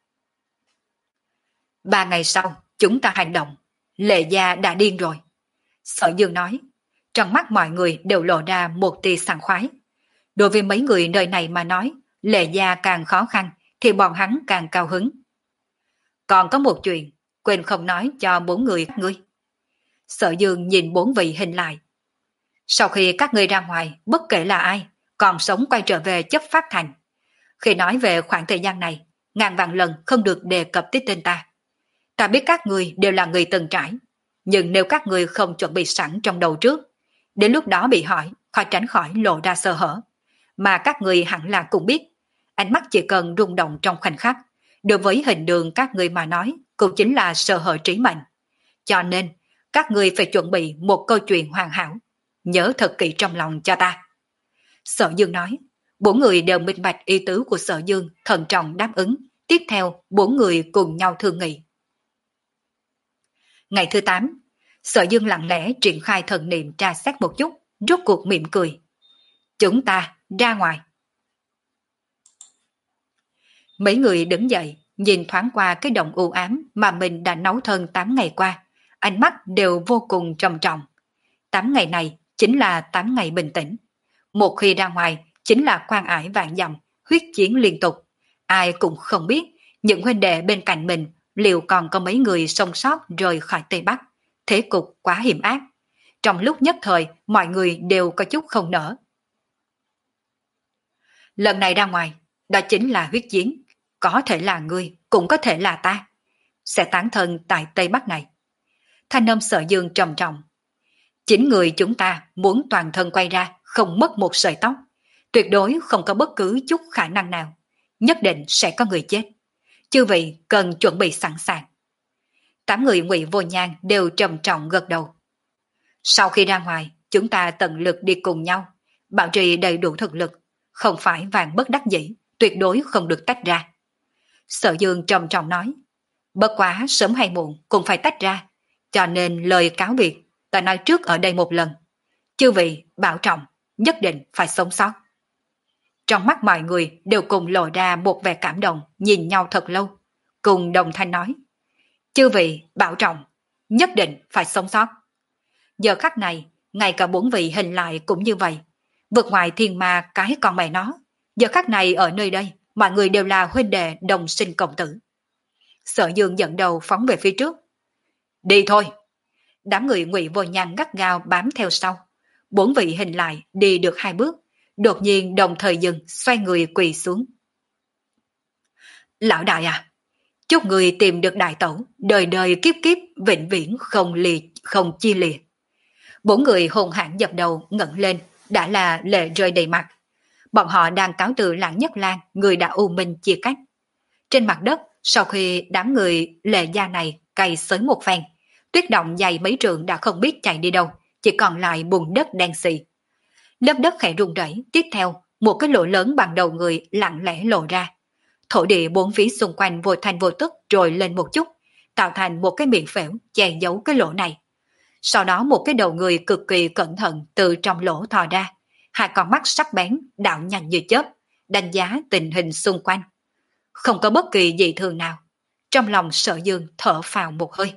Ba ngày sau, chúng ta hành động. Lệ gia đã điên rồi. Sở Dương nói. Trong mắt mọi người đều lộ ra một tia sảng khoái. Đối với mấy người nơi này mà nói, Lệ gia càng khó khăn, thì bọn hắn càng cao hứng. Còn có một chuyện, quên không nói cho bốn người các ngươi. Sở Dương nhìn bốn vị hình lại. Sau khi các ngươi ra ngoài, bất kể là ai, còn sống quay trở về chấp phát thành. Khi nói về khoảng thời gian này, ngàn vạn lần không được đề cập tới tên ta. Ta biết các ngươi đều là người từng trải, nhưng nếu các ngươi không chuẩn bị sẵn trong đầu trước, đến lúc đó bị hỏi, khó tránh khỏi lộ ra sơ hở. Mà các ngươi hẳn là cũng biết, ánh mắt chỉ cần rung động trong khoảnh khắc, đối với hình đường các ngươi mà nói, cũng chính là sơ hở trí mệnh. Cho nên, các ngươi phải chuẩn bị một câu chuyện hoàn hảo, nhớ thật kỹ trong lòng cho ta. Sở Dương nói, bốn người đều minh bạch ý tứ của Sở Dương, thận trọng đáp ứng. Tiếp theo, bốn người cùng nhau thương nghị. Ngày thứ tám, Sở Dương lặng lẽ triển khai thần niệm tra xét một chút, rốt cuộc mỉm cười. Chúng ta ra ngoài. Mấy người đứng dậy, nhìn thoáng qua cái đồng u ám mà mình đã nấu thân tám ngày qua, ánh mắt đều vô cùng trầm trọng. Tám ngày này chính là tám ngày bình tĩnh. Một khi ra ngoài, chính là quan ải vạn dặm, huyết chiến liên tục. Ai cũng không biết, những huynh đệ bên cạnh mình liệu còn có mấy người sống sót rời khỏi Tây Bắc. Thế cục quá hiểm ác. Trong lúc nhất thời, mọi người đều có chút không nỡ. Lần này ra ngoài, đó chính là huyết chiến. Có thể là ngươi, cũng có thể là ta. Sẽ tán thân tại Tây Bắc này. Thanh âm Sở Dương trầm trọng. Chính người chúng ta muốn toàn thân quay ra, không mất một sợi tóc. Tuyệt đối không có bất cứ chút khả năng nào. Nhất định sẽ có người chết. Chư vị cần chuẩn bị sẵn sàng. Tám người Ngụy Vô Nhan đều trầm trọng gật đầu. Sau khi ra ngoài, chúng ta tận lực đi cùng nhau, bảo trì đầy đủ thực lực, không phải vạn bất đắc dĩ, tuyệt đối không được tách ra. Sở Dương trầm trọng nói, bất quá sớm hay muộn cũng phải tách ra, cho nên lời cáo biệt ta nói trước ở đây một lần. Chư vị bảo trọng, nhất định phải sống sót. Trong mắt mọi người đều cùng lộ ra một vẻ cảm động, nhìn nhau thật lâu, cùng đồng thanh nói, chư vị bảo trọng, nhất định phải sống sót. Giờ khắc này, ngay cả bốn vị hình lại cũng như vậy, vượt ngoài thiên ma cái con mẹ nó. Giờ khắc này ở nơi đây, mọi người đều là huynh đệ đồng sinh cộng tử. Sở Dương dẫn đầu phóng về phía trước. Đi thôi. Đám người Ngụy Vô Nhan gắt gao bám theo sau. Bốn vị hình lại đi được hai bước, đột nhiên đồng thời dừng, xoay người quỳ xuống. Lão đại à, chúc người tìm được đại tẩu, đời đời kiếp kiếp, vĩnh viễn không lìa, không chia lìa. Bốn người hùng hãn dập đầu ngẩng lên, đã là lệ rơi đầy mặt. Bọn họ đang cáo từ Lãng Nhất Lang, người đã u minh chia cách. Trên mặt đất, sau khi đám người lệ gia này cày xới một phen, tuyết động dày mấy trường đã không biết chạy đi đâu, chỉ còn lại bùn đất đen xì. Lớp đất khẽ rung rẩy, tiếp theo, một cái lỗ lớn bằng đầu người lặng lẽ lộ ra. Thổ địa bốn phía xung quanh vô thành vô tức trồi lên một chút, tạo thành một cái miệng phễu che giấu cái lỗ này. Sau đó một cái đầu người cực kỳ cẩn thận từ trong lỗ thò ra, hai con mắt sắc bén, đạo nhanh như chớp, đánh giá tình hình xung quanh. Không có bất kỳ dị thường nào. Trong lòng Sở Dương thở phào một hơi.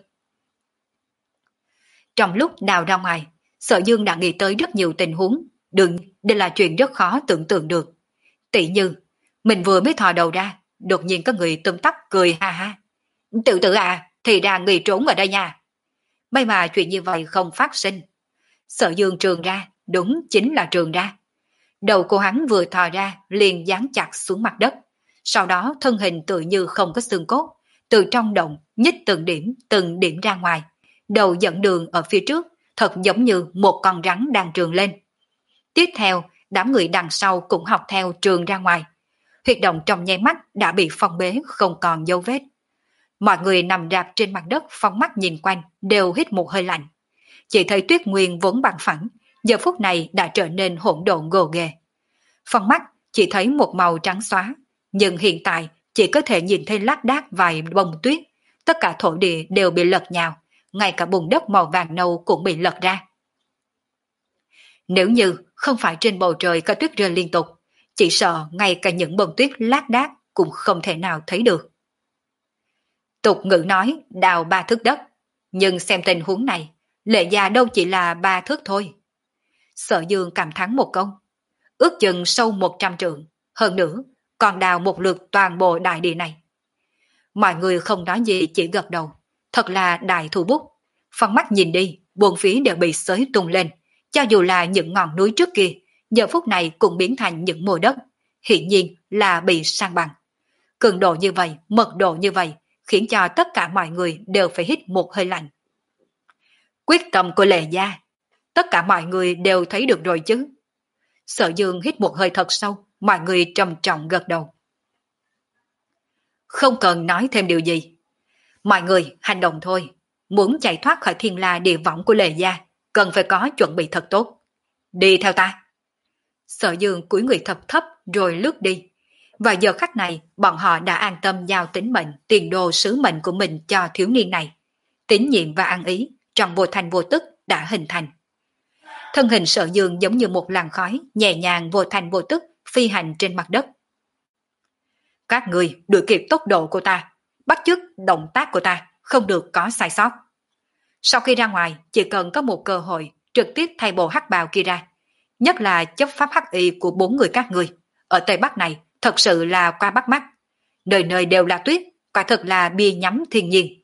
Trong lúc đào ra ngoài, Sở Dương đã nghĩ tới rất nhiều tình huống, đừng, đây là chuyện rất khó tưởng tượng được. Tỷ như, mình vừa mới thò đầu ra, đột nhiên có người tùm tắp cười ha ha. Tự tử à, thì ra người trốn ở đây nha. May mà chuyện như vậy không phát sinh. Sở Dương trường ra, đúng chính là trường ra. Đầu của hắn vừa thò ra, liền dán chặt xuống mặt đất. Sau đó thân hình tự như không có xương cốt, từ trong động nhích từng điểm, từng điểm ra ngoài. Đầu dẫn đường ở phía trước, thật giống như một con rắn đang trường lên. Tiếp theo, đám người đằng sau cũng học theo trường ra ngoài. Huyệt động trong nháy mắt đã bị phong bế, không còn dấu vết. Mọi người nằm rạp trên mặt đất phóng mắt nhìn quanh, đều hít một hơi lạnh. Chỉ thấy Tuyết Nguyên vốn bằng phẳng, giờ phút này đã trở nên hỗn độn gồ ghề. Phóng mắt chỉ thấy một màu trắng xóa, nhưng hiện tại chỉ có thể nhìn thấy lác đác vài bông tuyết. Tất cả thổ địa đều bị lật nhào, ngay cả bùn đất màu vàng nâu cũng bị lật ra. Nếu như không phải trên bầu trời có tuyết rơi liên tục, chỉ sợ ngay cả những bông tuyết lác đác cũng không thể nào thấy được. Tục ngữ nói đào ba thước đất, nhưng xem tình huống này, Lệ gia đâu chỉ là ba thước thôi. Sở Dương cảm thán một câu, ước chừng sâu một trăm trượng, hơn nữa còn đào một lượt toàn bộ đại địa này. Mọi người không nói gì, chỉ gật đầu, thật là đại thủ bút. Phóng mắt nhìn đi, buồn phía đều bị xới tung lên, cho dù là những ngọn núi trước kia, giờ phút này cũng biến thành những mồ đất, hiển nhiên là bị san bằng. Cường độ như vậy, mật độ như vậy, khiến cho tất cả mọi người đều phải hít một hơi lạnh. Quyết tâm của Lệ gia, tất cả mọi người đều thấy được rồi chứ. Sở Dương hít một hơi thật sâu, mọi người trầm trọng gật đầu. Không cần nói thêm điều gì. Mọi người hành động thôi, muốn chạy thoát khỏi thiên la địa võng của Lệ gia, cần phải có chuẩn bị thật tốt. Đi theo ta. Sở Dương cúi người thấp thấp rồi lướt đi. Và giờ khắc này, bọn họ đã an tâm giao tính mệnh, tiền đồ sứ mệnh của mình cho thiếu niên này. Tín nhiệm và ăn ý, trong vô thành vô tức đã hình thành. Thân hình Sở Dương giống như một làn khói, nhẹ nhàng vô thành vô tức, phi hành trên mặt đất. Các người đuổi kịp tốc độ của ta, bắt chước động tác của ta, không được có sai sót. Sau khi ra ngoài, chỉ cần có một cơ hội, trực tiếp thay bộ hắc bào kia ra. Nhất là chấp pháp hắc y của bốn người các người. Ở Tây Bắc này, thật sự là qua bắt mắt. Nơi nơi đều là tuyết, quả thật là bia nhắm thiên nhiên.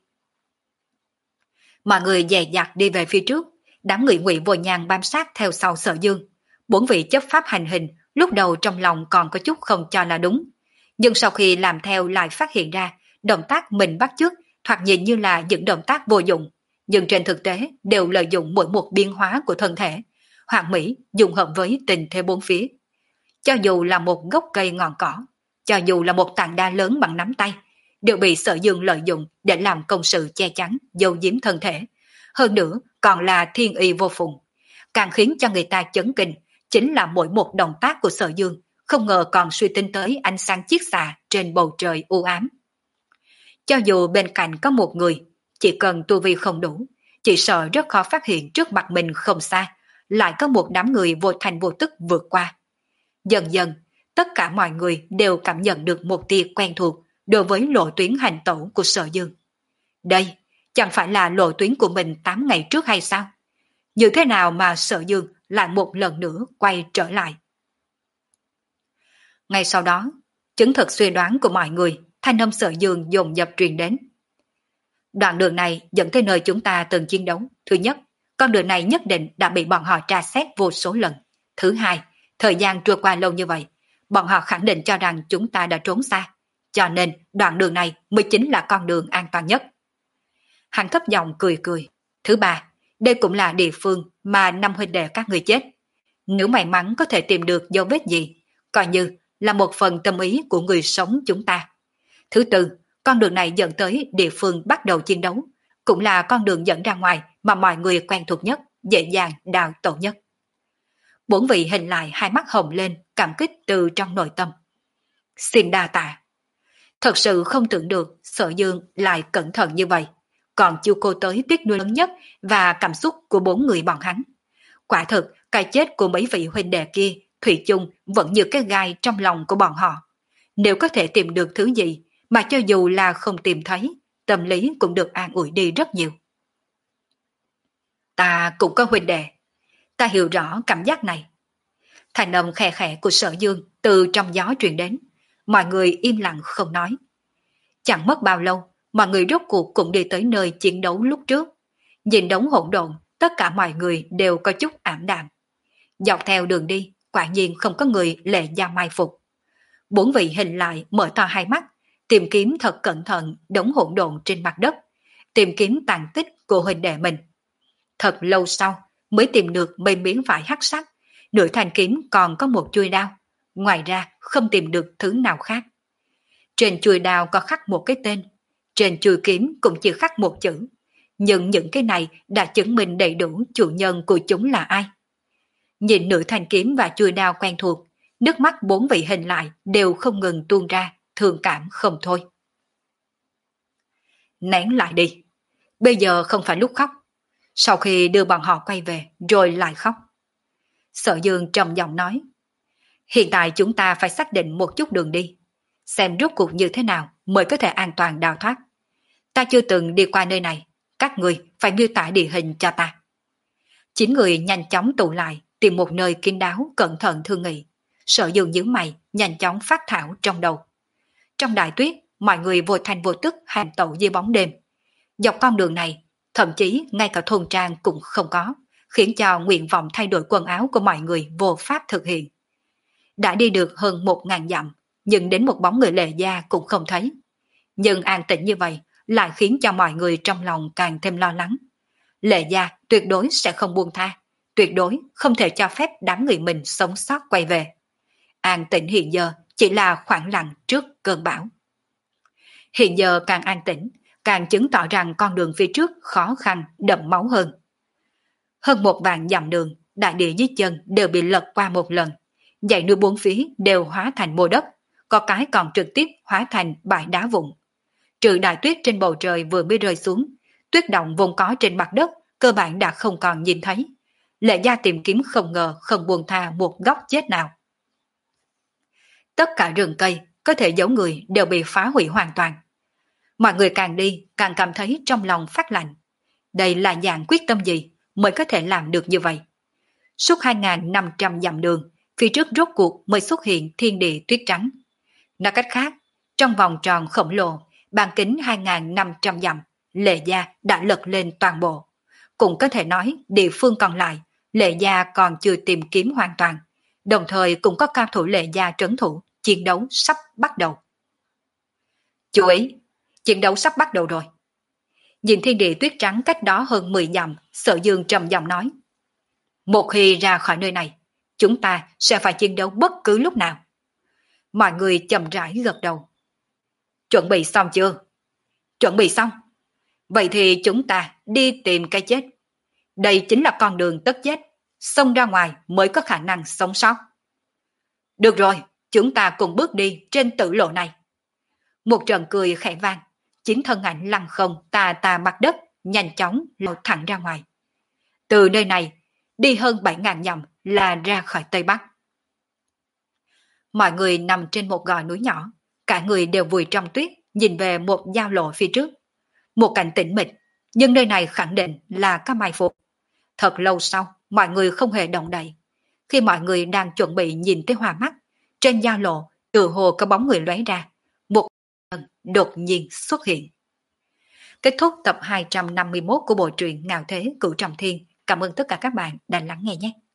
Mọi người dè dặt đi về phía trước, đám người Ngụy Vô Nhàn bám sát theo sau Sở Dương. Bốn vị chấp pháp hành hình, lúc đầu trong lòng còn có chút không cho là đúng. Nhưng sau khi làm theo lại phát hiện ra, động tác mình bắt chước thoạt nhìn như là những động tác vô dụng, nhưng trên thực tế đều lợi dụng mỗi một biến hóa của thân thể, hoàn mỹ dùng hợp với tình thế bốn phía. Cho dù là một gốc cây ngọn cỏ, cho dù là một tảng đá lớn bằng nắm tay, đều bị Sở Dương lợi dụng để làm công sự che chắn, giấu giếm thân thể. Hơn nữa còn là thiên y vô phùng. Càng khiến cho người ta chấn kinh chính là mỗi một động tác của Sở Dương không ngờ còn suy tính tới ánh sáng chiết xạ trên bầu trời u ám. Cho dù bên cạnh có một người, chỉ cần tu vi không đủ, chỉ sợ rất khó phát hiện trước mặt mình không xa, lại có một đám người vô thành vô tức vượt qua. Dần dần, tất cả mọi người đều cảm nhận được một tia quen thuộc đối với lộ tuyến hành tẩu của Sở Dương. Đây, chẳng phải là lộ tuyến của mình tám ngày trước hay sao? Như thế nào mà Sở Dương lại một lần nữa quay trở lại? Ngay sau đó, chứng thực suy đoán của mọi người, thanh âm Sở Dương dồn dập truyền đến. Đoạn đường này dẫn tới nơi chúng ta từng chiến đấu. Thứ nhất, con đường này nhất định đã bị bọn họ tra xét vô số lần. Thứ hai, Thời gian trôi qua lâu như vậy, bọn họ khẳng định cho rằng chúng ta đã trốn xa, cho nên đoạn đường này mới chính là con đường an toàn nhất. Hắn thấp giọng cười cười. Thứ ba, đây cũng là địa phương mà năm huynh đệ các người chết. Nếu may mắn có thể tìm được dấu vết gì, coi như là một phần tâm ý của người sống chúng ta. Thứ tư, con đường này dẫn tới địa phương bắt đầu chiến đấu, cũng là con đường dẫn ra ngoài mà mọi người quen thuộc nhất, dễ dàng đào tổ nhất. Bốn vị hình lại hai mắt hồng lên, cảm kích từ trong nội tâm. Xin đa tạ. Thật sự không tưởng được Sở Dương lại cẩn thận như vậy, còn chiêu cô tới tiếc nuối lớn nhất và cảm xúc của bốn người bọn hắn. Quả thực, cái chết của mấy vị huynh đệ kia, thủy chung vẫn như cái gai trong lòng của bọn họ. Nếu có thể tìm được thứ gì, mà cho dù là không tìm thấy, tâm lý cũng được an ủi đi rất nhiều. Ta cũng có huynh đệ, ta hiểu rõ cảm giác này. Thành âm khẽ khẽ của Sở Dương từ trong gió truyền đến, mọi người im lặng không nói. Chẳng mất bao lâu, mọi người rốt cuộc cũng đi tới nơi chiến đấu lúc trước. Nhìn đống hỗn độn, tất cả mọi người đều có chút ảm đạm. Dọc theo đường đi, quả nhiên không có người lệ gia mai phục. Bốn vị hình lại mở to hai mắt, tìm kiếm thật cẩn thận đống hỗn độn trên mặt đất, tìm kiếm tàn tích của huynh đệ mình. Thật lâu sau mới tìm được mấy miếng vải hắc sắc, nửa thanh kiếm còn có một chuôi đao, ngoài ra không tìm được thứ nào khác. Trên chuôi đao có khắc một cái tên, trên chuôi kiếm cũng chỉ khắc một chữ, nhưng những cái này đã chứng minh đầy đủ chủ nhân của chúng là ai. Nhìn nửa thanh kiếm và chuôi đao quen thuộc, nước mắt bốn vị hình lại đều không ngừng tuôn ra, thương cảm không thôi. Nén lại đi, bây giờ không phải lúc khóc. Sau khi đưa bọn họ quay về rồi lại khóc. Sở Dương trầm giọng nói, hiện tại chúng ta phải xác định một chút đường đi, xem rốt cuộc như thế nào mới có thể an toàn đào thoát. Ta chưa từng đi qua nơi này, các người phải miêu tả địa hình cho ta. Chín người nhanh chóng tụ lại, tìm một nơi kín đáo cẩn thận thương nghị. Sở Dương nhíu mày, nhanh chóng phát thảo trong đầu. Trong đại tuyết, mọi người vô thành vô tức hành tẩu dưới bóng đêm. Dọc con đường này, thậm chí ngay cả thôn trang cũng không có, khiến cho nguyện vọng thay đổi quần áo của mọi người vô pháp thực hiện. Đã đi được hơn một ngàn dặm, nhưng đến một bóng người Lệ Gia cũng không thấy. Nhưng an tĩnh như vậy lại khiến cho mọi người trong lòng càng thêm lo lắng. Lệ Gia tuyệt đối sẽ không buông tha, tuyệt đối không thể cho phép đám người mình sống sót quay về. An tĩnh hiện giờ chỉ là khoảng lặng trước cơn bão. Hiện giờ càng an tĩnh, càng chứng tỏ rằng con đường phía trước khó khăn, đậm máu hơn. Hơn một vạn dặm đường, đại địa dưới chân đều bị lật qua một lần. Dãy núi bốn phía đều hóa thành mô đất, có cái còn trực tiếp hóa thành bãi đá vụn. Trừ đại tuyết trên bầu trời vừa mới rơi xuống, tuyết động vốn có trên mặt đất cơ bản đã không còn nhìn thấy. Lệ Gia tìm kiếm không ngờ không buông tha một góc chết nào. Tất cả rừng cây có thể giấu người đều bị phá hủy hoàn toàn. Mọi người càng đi càng cảm thấy trong lòng phát lạnh. Đây là dạng quyết tâm gì mới có thể làm được như vậy? Suốt hai nghìn năm trăm dặm đường, phía trước rốt cuộc mới xuất hiện thiên địa tuyết trắng. Nói cách khác, trong vòng tròn khổng lồ, bán kính hai nghìn năm trăm dặm, Lệ Gia đã lật lên toàn bộ. Cũng có thể nói địa phương còn lại, Lệ Gia còn chưa tìm kiếm hoàn toàn, đồng thời cũng có cao thủ Lệ Gia trấn thủ, chiến đấu sắp bắt đầu. Chú ý, chiến đấu sắp bắt đầu rồi. Nhìn thiên địa tuyết trắng cách đó hơn mười dặm, Sở Dương trầm giọng nói. Một khi ra khỏi nơi này, chúng ta sẽ phải chiến đấu bất cứ lúc nào. Mọi người chậm rãi gật đầu. Chuẩn bị xong chưa? Chuẩn bị xong. Vậy thì chúng ta đi tìm cái chết. Đây chính là con đường tất chết, xông ra ngoài mới có khả năng sống sót. Được rồi, chúng ta cùng bước đi trên tử lộ này. Một trận cười khẽ vang, chính thân ảnh lăn không tà tà mặt đất, nhanh chóng lao thẳng ra ngoài. Từ nơi này, đi hơn bảy ngàn dặm là ra khỏi Tây Bắc. Mọi người nằm trên một gò núi nhỏ, cả người đều vùi trong tuyết, nhìn về một giao lộ phía trước. Một cảnh tĩnh mịch, nhưng nơi này khẳng định là có mai phục. Thật lâu sau, mọi người không hề động đậy. Khi mọi người đang chuẩn bị nhìn tới hoa mắt, trên giao lộ, từ hồ có bóng người lóe ra. Một lần đột nhiên xuất hiện. Kết thúc tập hai trăm năm mươi mốt của bộ truyện Ngạo Thế Cửu Trọng Thiên. Cảm ơn tất cả các bạn đã lắng nghe nhé.